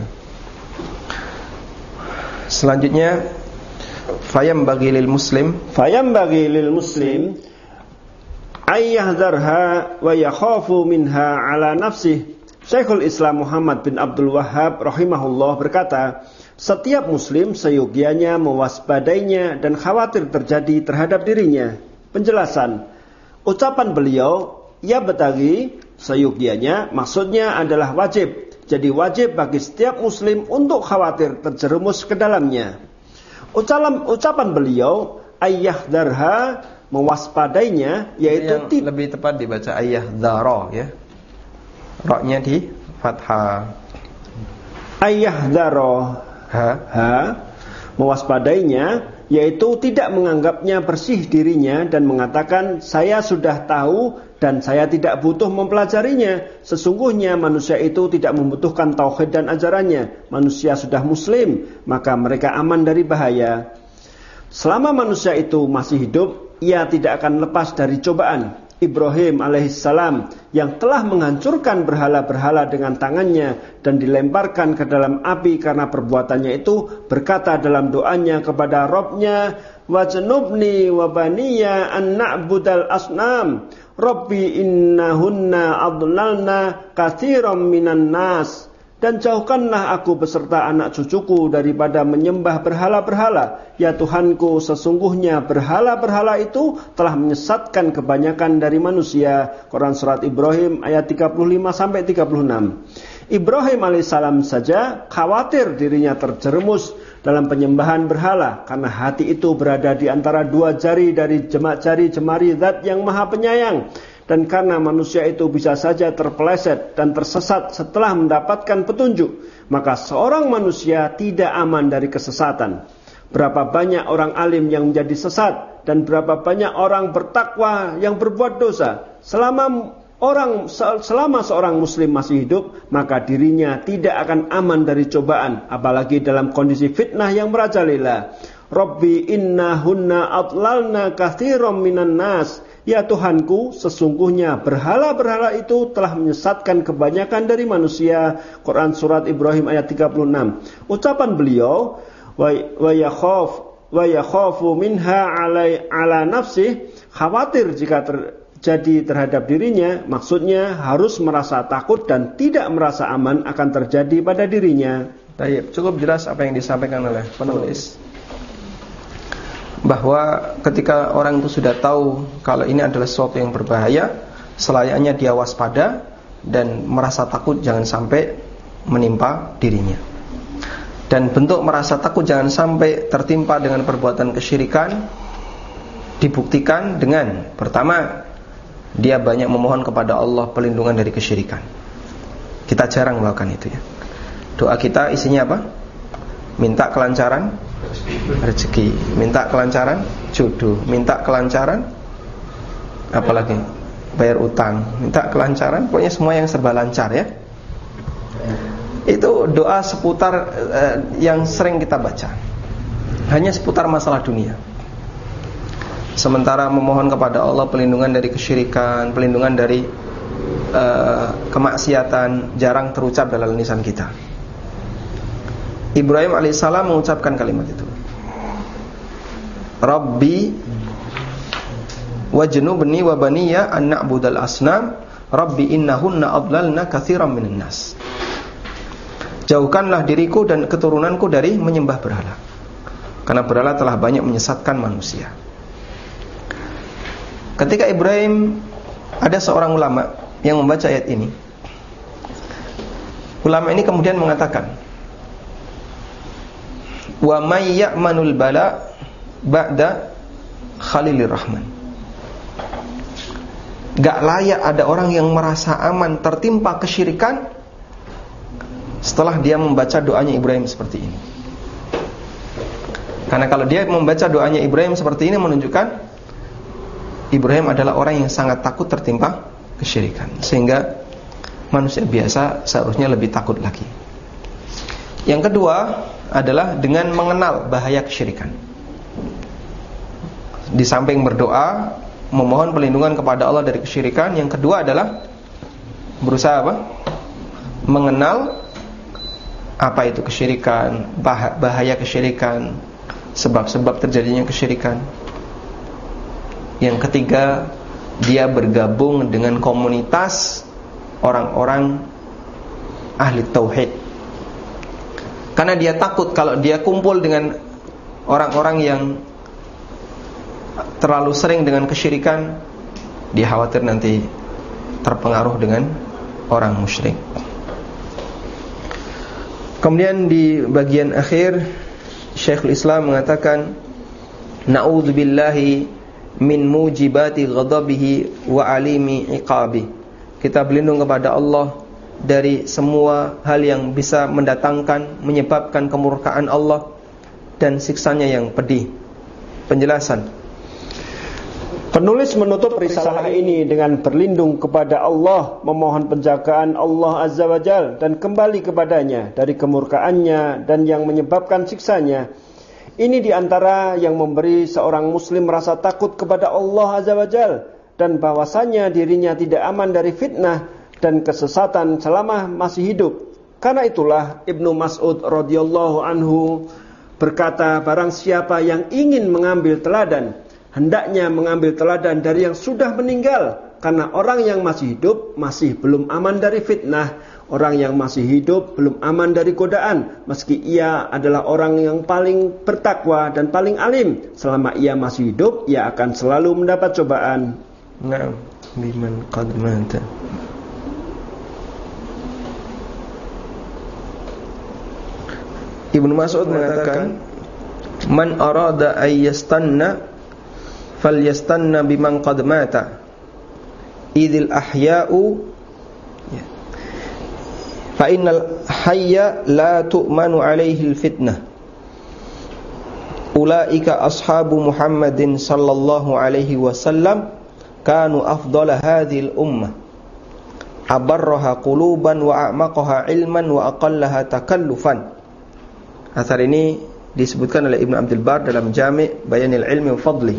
Selanjutnya, fayam bagi lil muslim, fayam bagi lil muslim ayyahdharha wa yakhafu minha ala nafsih. Syekhul Islam Muhammad bin Abdul Wahhab rahimahullah berkata, setiap muslim seyogianya mewaspadainya dan khawatir terjadi terhadap dirinya. Penjelasan, ucapan beliau ya betagi seyogianya maksudnya adalah wajib. Jadi wajib bagi setiap muslim untuk khawatir terjerumus ke dalamnya. Ucapan, ucapan beliau ayyahdharha, mewaspadainya, yaitu yang tit- lebih tepat dibaca ayyahdhara ya. Ra-nya di fathah. Ayyahdhara, ha, ha, mewaspadainya, yaitu tidak menganggapnya bersih dirinya dan mengatakan saya sudah tahu dan saya tidak butuh mempelajarinya. Sesungguhnya manusia itu tidak membutuhkan tauhid dan ajarannya. Manusia sudah muslim, maka mereka aman dari bahaya. Selama manusia itu masih hidup, ia tidak akan lepas dari cobaan. Ibrahim alaihissalam yang telah menghancurkan berhala-berhala dengan tangannya dan dilemparkan ke dalam api karena perbuatannya itu, berkata dalam doanya kepada Rabbnya, wajnubni wabaniya an na'budal asnam Rabbi innahunna adlalna katsiran minan nas. Dan jauhkanlah aku beserta anak cucuku daripada menyembah berhala-berhala. Ya Tuhanku, sesungguhnya berhala-berhala itu telah menyesatkan kebanyakan dari manusia. Quran Surat Ibrahim ayat tiga puluh lima sampai tiga puluh enam. Ibrahim alaihissalam saja khawatir dirinya terjerumus dalam penyembahan berhala, karena hati itu berada di antara dua jari dari jari jemari Zat yang Maha Penyayang. Dan karena manusia itu bisa saja terpeleset dan tersesat setelah mendapatkan petunjuk, maka seorang manusia tidak aman dari kesesatan. Berapa banyak orang alim yang menjadi sesat dan berapa banyak orang bertakwa yang berbuat dosa. Selama orang selama seorang muslim masih hidup, maka dirinya tidak akan aman dari cobaan, apalagi dalam kondisi fitnah yang merajalela. Rabbi innahunna adlalna katsiran minan nas. Ya Tuhanku, sesungguhnya berhala-berhala itu telah menyesatkan kebanyakan dari manusia. Quran Surat Ibrahim ayat tiga puluh enam. Ucapan beliau, wa yakhaf wa yakhafu minha ala, ala nafsih, khawatir jika terjadi terhadap dirinya, maksudnya harus merasa takut dan tidak merasa aman akan terjadi pada dirinya. Baik, cukup jelas apa yang disampaikan oleh penulis, bahwa ketika orang itu sudah tahu kalau ini adalah sesuatu yang berbahaya, selayaknya dia waspada dan merasa takut jangan sampai menimpa dirinya. Dan bentuk merasa takut jangan sampai tertimpa dengan perbuatan kesyirikan dibuktikan dengan, pertama, dia banyak memohon kepada Allah perlindungan dari kesyirikan. Kita jarang melakukan itu ya. Doa kita isinya apa? Minta kelancaran rezeki, minta kelancaran jodoh, minta kelancaran apalagi bayar utang, minta kelancaran, pokoknya semua yang serba lancar ya. Itu doa seputar eh, yang sering kita baca, hanya seputar masalah dunia. Sementara memohon kepada Allah perlindungan dari kesyirikan, perlindungan dari eh, kemaksiatan jarang terucap dalam lisan kita. Ibrahim alaihissalam mengucapkan kalimat itu, Rabbi wajnubni wa baniya an na'budal asnam Rabbi innahunna adlalna katsiran minan nas. Jauhkanlah diriku dan keturunanku dari menyembah berhala, karena berhala telah banyak menyesatkan manusia. Ketika Ibrahim ada seorang ulama yang membaca ayat ini. Ulama ini kemudian mengatakan, wa may ya'manul bala ba'da Khalilir Rahman. Gak layak ada orang yang merasa aman tertimpa kesyirikan setelah dia membaca doanya Ibrahim seperti ini. Karena kalau dia membaca doanya Ibrahim seperti ini menunjukkan Ibrahim adalah orang yang sangat takut tertimpa kesyirikan, sehingga manusia biasa seharusnya lebih takut lagi. Yang kedua adalah dengan mengenal bahaya kesyirikan. Di samping berdoa, memohon perlindungan kepada Allah dari kesyirikan, yang kedua adalah berusaha apa? Mengenal apa itu kesyirikan, bahaya kesyirikan, sebab-sebab terjadinya kesyirikan. Yang ketiga, dia bergabung dengan komunitas orang-orang ahli tauhid. Karena dia takut kalau dia kumpul dengan orang-orang yang terlalu sering dengan kesyirikan, dia khawatir nanti terpengaruh dengan orang musyrik. Kemudian di bagian akhir Syekhul Islam mengatakan, na'udzubillahi min mujibati ghadabihi wa alimi iqabi. Kita berlindung kepada Allah dari semua hal yang bisa mendatangkan, menyebabkan kemurkaan Allah dan siksanya yang pedih. Penjelasan. Penulis menutup risalah ini dengan berlindung kepada Allah, memohon penjagaan Allah Azza wa Jalla dan kembali kepadanya dari kemurkaannya dan yang menyebabkan siksanya. Ini diantara yang memberi seorang muslim merasa takut kepada Allah Azza wa Jalla dan bahwasanya dirinya tidak aman dari fitnah dan kesesatan selama masih hidup. Karena itulah Ibnu Mas'ud radhiyallahu anhu berkata, barang siapa yang ingin mengambil teladan, hendaknya mengambil teladan dari yang sudah meninggal, karena orang yang masih hidup masih belum aman dari fitnah. Orang yang masih hidup belum aman dari godaan, meski ia adalah orang yang paling bertakwa dan paling alim. Selama ia masih hidup, ia akan selalu mendapat cobaan. Naam, biman qad mata. Ibnu Mas'ud mengatakan, man arada ay yastanna falyastanna biman qad mata idil ahya'u fa innal hayya la tu'manu alaihi al-fitnah ulaika ashabu Muhammadin sallallahu alaihi wasallam kanu afdala hadhihi al-ummah abarraha quluban wa a'maqaha ilman wa aqallaha takallufan. Athar ini disebutkan oleh Ibnu Abdul Bar dalam Jami' Bayanil Ilmi wa Fadli.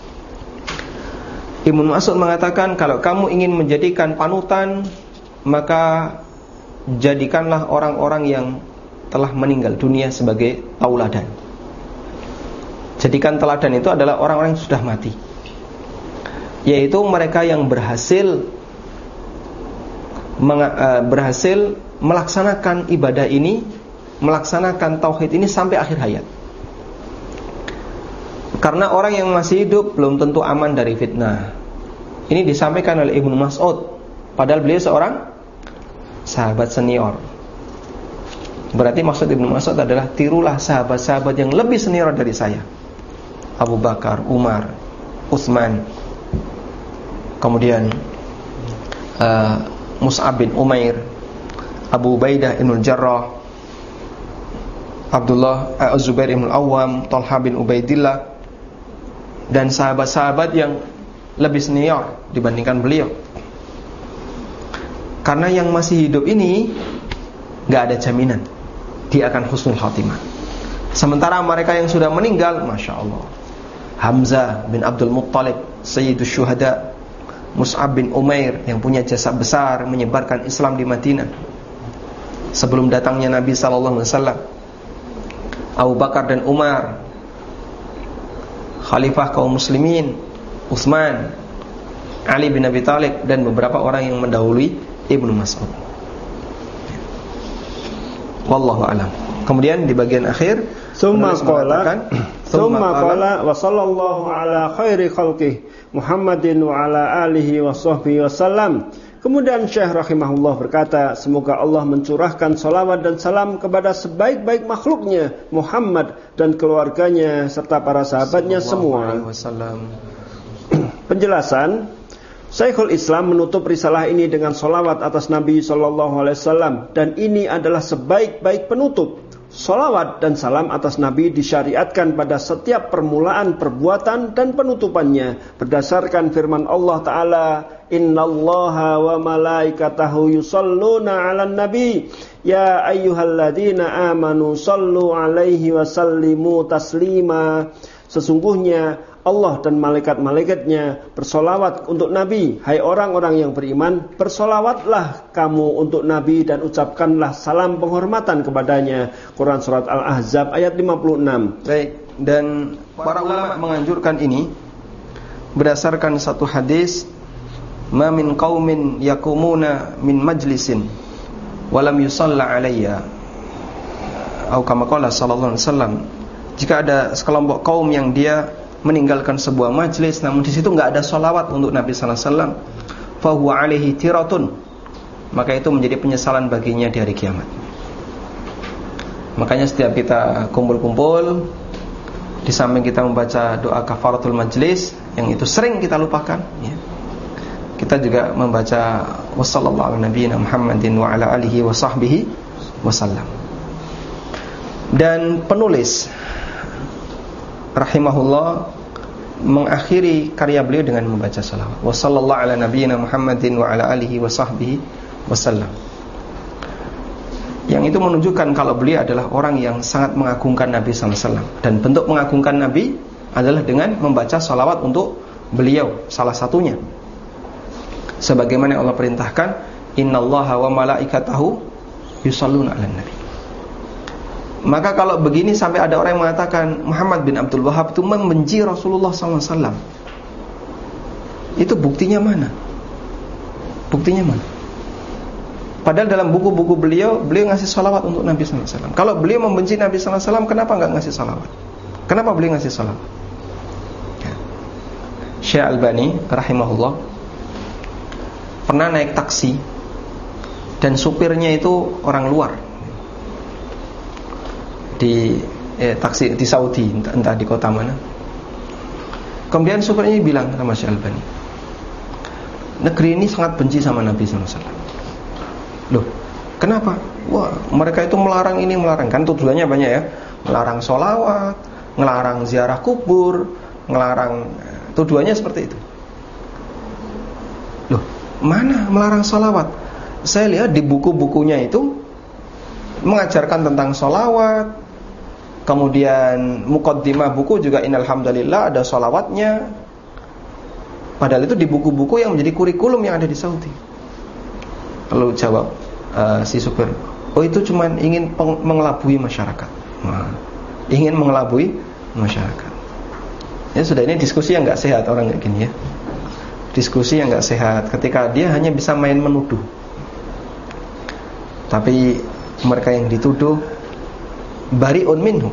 Ibnu Mas'ud mengatakan, kalau kamu ingin menjadikan panutan, maka jadikanlah orang-orang yang telah meninggal dunia sebagai tauladan. Jadikan teladan itu adalah orang-orang yang sudah mati, yaitu mereka yang berhasil meng, uh, berhasil melaksanakan ibadah ini, melaksanakan tauhid ini sampai akhir hayat. Karena orang yang masih hidup belum tentu aman dari fitnah. Ini disampaikan oleh Ibnu Mas'ud, padahal beliau seorang sahabat senior. Berarti maksud Ibnu Mas'ud adalah tirulah sahabat-sahabat yang lebih senior dari saya. Abu Bakar, Umar, Utsman, kemudian uh, Mus'ab bin Umair, Abu Ubaidah ibn Jarrah, Abdullah uh, Zubair ibn Awam, Talha bin Ubaidillah, dan sahabat-sahabat yang lebih senior dibandingkan beliau. Karena yang masih hidup ini gak ada jaminan dia akan husnul khatimah. Sementara mereka yang sudah meninggal, Masya Allah, Hamzah bin Abdul Muttalib, Sayyidus Syuhada, Mus'ab bin Umair yang punya jasa besar menyebarkan Islam di Madinah sebelum datangnya Nabi sallallahu alaihi wasallam, Abu Bakar dan Umar, Khalifah kaum muslimin, Utsman, Ali bin Abi Thalib, dan beberapa orang yang mendahului Ibnu Mas'ud. Wallahu a'lam. Kemudian di bagian akhir summa qala Tsumma qala wa sallallahu ala khairi khalqih Muhammadin wa ala alihi wa sahbihi wasallam. Kemudian Syekh rahimahullah berkata, semoga Allah mencurahkan salawat dan salam kepada sebaik-baik makhluknya Muhammad dan keluarganya serta para sahabatnya semua. Penjelasan, Syekhul Islam menutup risalah ini dengan salawat atas Nabi sallallahu alaihi wasallam, dan ini adalah sebaik-baik penutup. Salawat dan salam atas Nabi disyariatkan pada setiap permulaan perbuatan dan penutupannya berdasarkan firman Allah Ta'ala, Innallaha wa malaikatahu yusalluna 'alan nabi ya ayyuhalladzina amanu sallu 'alaihi wa sallimu taslima. Sesungguhnya Allah dan malaikat-malaikatnya bersolawat untuk Nabi. Hai orang-orang yang beriman, bersolawatlah kamu untuk Nabi dan ucapkanlah salam penghormatan kepadanya. Quran Surat Al-Ahzab ayat lima puluh enam. Baik, dan para ulama menganjurkan ini berdasarkan satu hadis, ma min qaumin yakumuna min majlisin walam yusalla alayya, atau kama qala sallallahu alaihi wasallam. Jika ada sekelompok kaum yang dia meninggalkan sebuah majlis namun di situ enggak ada salawat untuk Nabi sallallahu alaihi wasallam, fa huwa alaihi tiratun, maka itu menjadi penyesalan baginya di hari kiamat. Makanya setiap kita kumpul-kumpul, di samping kita membaca doa kafaratul majlis yang itu sering kita lupakan, ya, kita juga membaca wassallallahu ala nabiyina Muhammadin wa ala alihi wa sahbihi wasallam. Dan penulis rahimahullah mengakhiri karya beliau dengan membaca salawat wassallallahu ala nabiyina Muhammadin wa ala alihi wa sahbihi wasallam, yang itu menunjukkan kalau beliau adalah orang yang sangat mengagungkan Nabi sallallahu alaihi wasallam. Dan bentuk mengagungkan Nabi adalah dengan membaca salawat untuk beliau, salah satunya sebagaimana Allah perintahkan, innallaha wa malaikatahu yusalluna 'alan nabi. Maka kalau begini sampai ada orang yang mengatakan Muhammad bin Abdul Wahhab itu membenci Rasulullah sallallahu alaihi wasallam, itu buktinya mana? Buktinya mana? Padahal dalam buku-buku beliau, beliau ngasih salawat untuk Nabi sallallahu alaihi wasallam. Kalau beliau membenci Nabi sallallahu alaihi wasallam, kenapa enggak ngasih salawat? Kenapa beliau ngasih salawat? Ya. Syekh Albani rahimahullah pernah naik taksi dan supirnya itu orang luar di eh, taksi di Saudi, entah, entah di kota mana. Kemudian supirnya bilang sama Syekh Albani, negeri ini sangat benci sama Nabi sallallahu alaihi wasallam. Loh, kenapa? Wah, mereka itu melarang ini, melarang, kan tujuannya banyak ya, melarang sholawat, melarang ziarah kubur, melarang, tujuannya seperti itu. Loh, mana melarang sholawat? Saya lihat di buku-bukunya itu mengajarkan tentang sholawat. Kemudian muqaddimah buku juga innal hamdalillah ada sholawatnya. Padahal itu di buku-buku yang menjadi kurikulum yang ada di Saudi. Lalu jawab uh, si supir, oh itu cuma ingin peng- mengelabui masyarakat. Nah, ingin mengelabui masyarakat. Ya sudah, ini diskusi yang nggak sehat orang kayak gini ya. Diskusi yang nggak sehat ketika dia hanya bisa main menuduh. Tapi mereka yang dituduh bari'un minhu,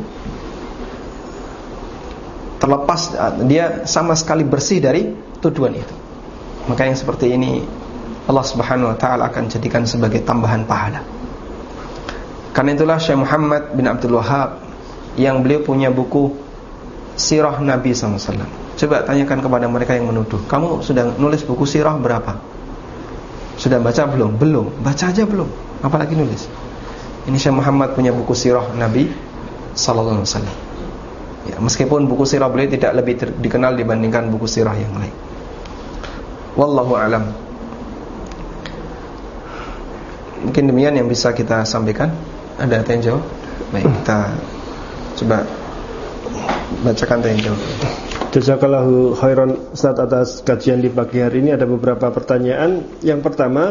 terlepas, dia sama sekali bersih dari tuduhan itu. Maka yang seperti ini Allah Subhanahu wa taala akan jadikan sebagai tambahan pahala. Karena itulah Syekh Muhammad bin Abdul Wahhab yang beliau punya buku Sirah Nabi sallallahu alaihi wasallam. Coba tanyakan kepada mereka yang menuduh, kamu sudah nulis buku sirah berapa? Sudah baca belum? Belum. Baca aja belum, apalagi nulis. Ini Syekh Muhammad punya buku sirah Nabi sallallahu alaihi wasallam. Ya, meskipun buku sirah beliau tidak lebih ter- dikenal dibandingkan buku sirah yang lain. Wallahu a'lam. Mungkin demikian yang bisa kita sampaikan. Ada yang jawab? Baik, kita coba bacakan yang jawab. Jazakallahu khairan Ustaz atas kajian di pagi hari ini. Ada beberapa pertanyaan. Yang pertama,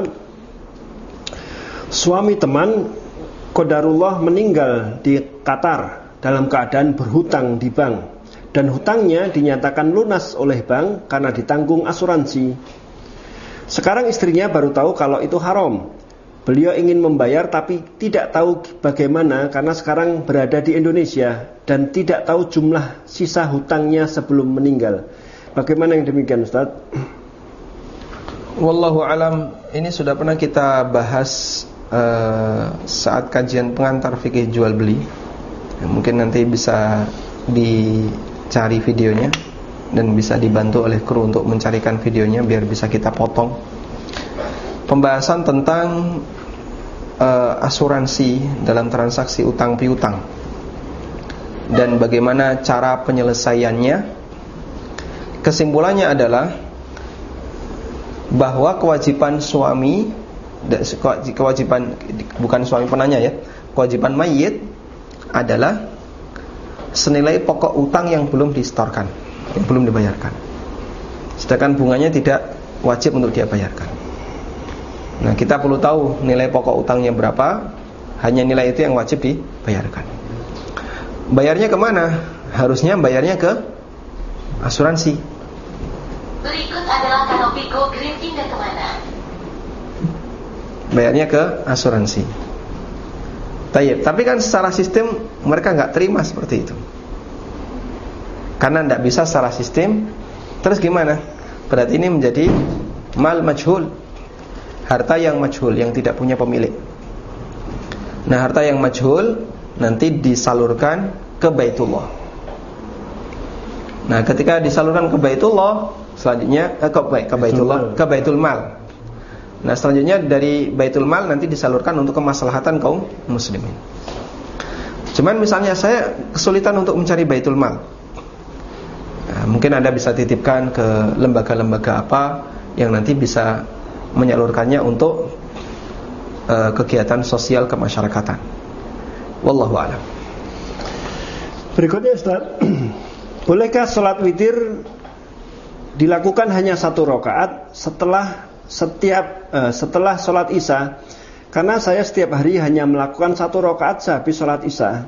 suami teman qadarullah meninggal di Qatar dalam keadaan berhutang di bank, dan hutangnya dinyatakan lunas oleh bank karena ditanggung asuransi. Sekarang istrinya baru tahu kalau itu haram. Beliau ingin membayar tapi tidak tahu bagaimana karena sekarang berada di Indonesia dan tidak tahu jumlah sisa hutangnya sebelum meninggal. Bagaimana yang demikian, Ustaz? Wallahu alam, ini sudah pernah kita bahas uh, saat kajian pengantar fikih jual beli. Ya, mungkin nanti bisa dicari videonya dan bisa dibantu oleh kru untuk mencarikan videonya biar bisa kita potong. Pembahasan tentang uh, asuransi dalam transaksi utang piutang dan bagaimana cara penyelesaiannya. Kesimpulannya adalah bahwa kewajiban suami, kewajiban bukan suami penanya ya, kewajiban mayit adalah senilai pokok utang yang belum disetorkan, yang belum dibayarkan. Sedangkan bunganya tidak wajib untuk dia bayarkan. Nah, kita perlu tahu nilai pokok utangnya berapa. Hanya nilai itu yang wajib dibayarkan. Bayarnya kemana? Harusnya bayarnya ke asuransi. Berikut adalah Kanopiko Green pindah kemana? Bayarnya ke asuransi. Tayyib. Tapi kan secara sistem mereka nggak terima seperti itu. Karena tidak bisa secara sistem. Terus gimana? Berarti ini menjadi mal majhul, harta yang majhul, yang tidak punya pemilik. Nah, harta yang majhul nanti disalurkan ke Baitullah. Nah, ketika disalurkan ke Baitullah, selanjutnya eh, ke, ke Baitullah, ke Baitul Mal. Nah, selanjutnya dari Baitul Mal nanti disalurkan untuk kemaslahatan kaum muslimin. Cuman misalnya saya kesulitan untuk mencari Baitul Mal. Nah, mungkin Anda bisa titipkan ke lembaga-lembaga apa yang nanti bisa menyalurkannya untuk uh, kegiatan sosial kemasyarakatan. Wallahu a'lam. Berikutnya, Ustaz, bolehkah sholat witir dilakukan hanya satu rakaat setelah setiap uh, setelah sholat isya? Karena saya setiap hari hanya melakukan satu rakaat sehabis sholat isya.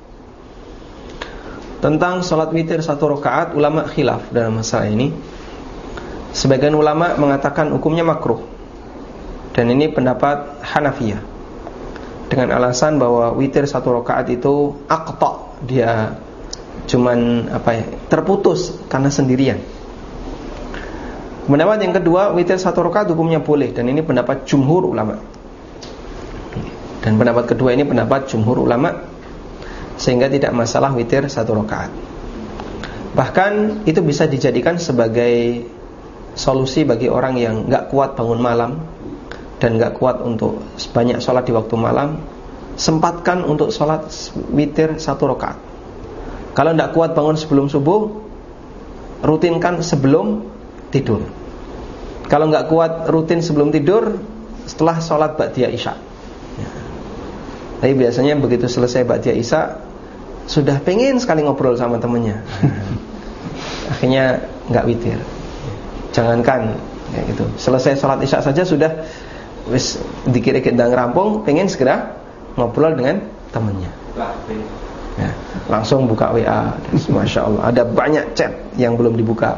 Tentang sholat witir satu rakaat, ulama khilaf dalam masalah ini. Sebagian ulama mengatakan hukumnya makruh, dan ini pendapat Hanafiyah, dengan alasan bahwa witir satu rakaat itu aqta, dia cuman apa ya, terputus karena sendirian. Pendapat yang kedua, witir satu rakaat hukumnya boleh, dan ini pendapat jumhur ulama. Dan pendapat kedua ini pendapat jumhur ulama, sehingga tidak masalah witir satu rakaat. Bahkan itu bisa dijadikan sebagai solusi bagi orang yang gak kuat bangun malam dan gak kuat untuk banyak sholat di waktu malam. Sempatkan untuk sholat witir satu rakaat. Kalau gak kuat bangun sebelum subuh, rutinkan sebelum tidur. Kalau gak kuat rutin sebelum tidur, setelah sholat ba'diyah isya. Tapi biasanya begitu selesai ba'diyah isya, sudah pengen sekali ngobrol sama temennya, akhirnya gak witir. Jangankan kayak gitu. Selesai sholat isya saja sudah wis dikira-kira ndang rampung, pengen segera ngobrol dengan temannya. Ya, langsung buka W A. Masya Allah, ada banyak chat yang belum dibuka.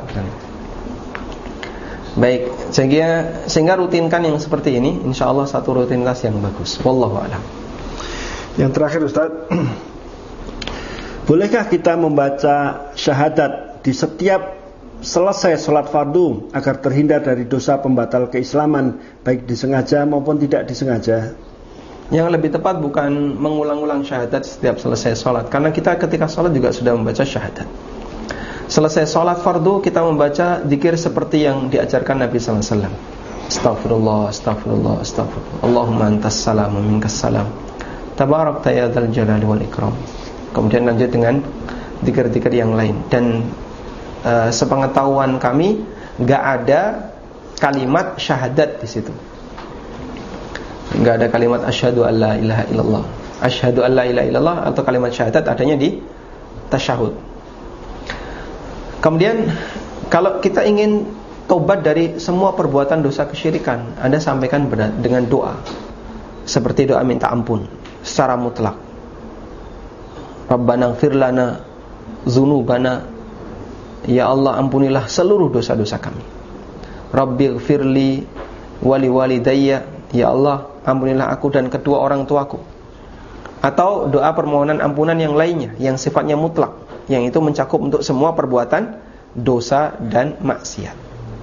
Baik, sehingga sehingga rutinkan yang seperti ini, insya Allah satu rutinitas yang bagus. Wallahu a'lam. Yang terakhir, Ustaz, bolehkah kita membaca syahadat di setiap selesai sholat fardu agar terhindar dari dosa pembatal keislaman, baik disengaja maupun tidak disengaja? Yang lebih tepat bukan mengulang-ulang syahadat setiap selesai sholat, karena kita ketika sholat juga sudah membaca syahadat. Selesai sholat fardu kita membaca zikir seperti yang diajarkan Nabi sallallahu alaihi wasallam. Astaghfirullah, astaghfirullah, astaghfirullah. Allahumma antas salam wa minkas salam. Tabarakta ya dzal jalali wal ikram. Kemudian lanjut dengan zikir-zikir yang lain. Dan Uh, sepengetahuan kami nggak ada kalimat syahadat di situ, nggak ada kalimat asyhadu alla ilaha illallah, asyhadu alla ilaha illallah atau kalimat syahadat, adanya di tasyahud. Kemudian kalau kita ingin tobat dari semua perbuatan dosa kesyirikan, Anda sampaikan dengan doa seperti doa minta ampun secara mutlak. Rabbana ighfir lana dzunubana, ya Allah ampunilah seluruh dosa-dosa kami. Rabbi ighfirli wali walidayya, ya Allah ampunilah aku dan kedua orang tuaku. Atau doa permohonan ampunan yang lainnya yang sifatnya mutlak, yang itu mencakup untuk semua perbuatan dosa dan maksiat.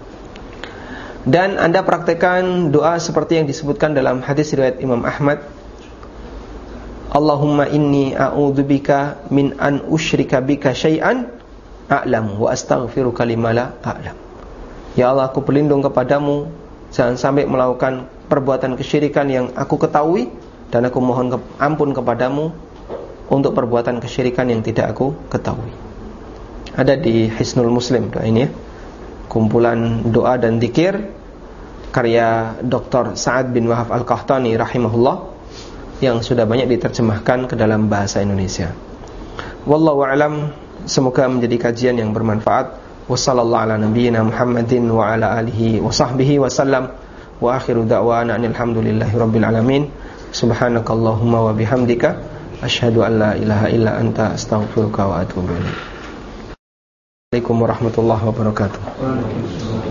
Dan Anda praktekkan doa seperti yang disebutkan dalam hadis riwayat Imam Ahmad. Allahumma inni a'udzubika min an usyrika bika syai'an a'lam wa astaghfiruka lima la a'lam. Ya Allah, aku berlindung kepadamu jangan sampai melakukan perbuatan kesyirikan yang aku ketahui, dan aku mohon ke- ampun kepadamu untuk perbuatan kesyirikan yang tidak aku ketahui. Ada di Hisnul Muslim doa ini ya. Kumpulan doa dan zikir karya Doktor Sa'ad bin Wahab Al-Qahtani rahimahullah yang sudah banyak diterjemahkan ke dalam bahasa Indonesia. Wallahu a'lam, semoga menjadi kajian yang bermanfaat. Wassallallahu ala nabiyyina Muhammadin wa ala alihi wa sahbihi wa sallam. Wa akhiru da'wana alhamdulillahi rabbil alamin. Subhanakallahumma wa bihamdika asyhadu an la ilaha illa anta astaghfiruka wa atubu ilaik. Assalamualaikum warahmatullahi wabarakatuh.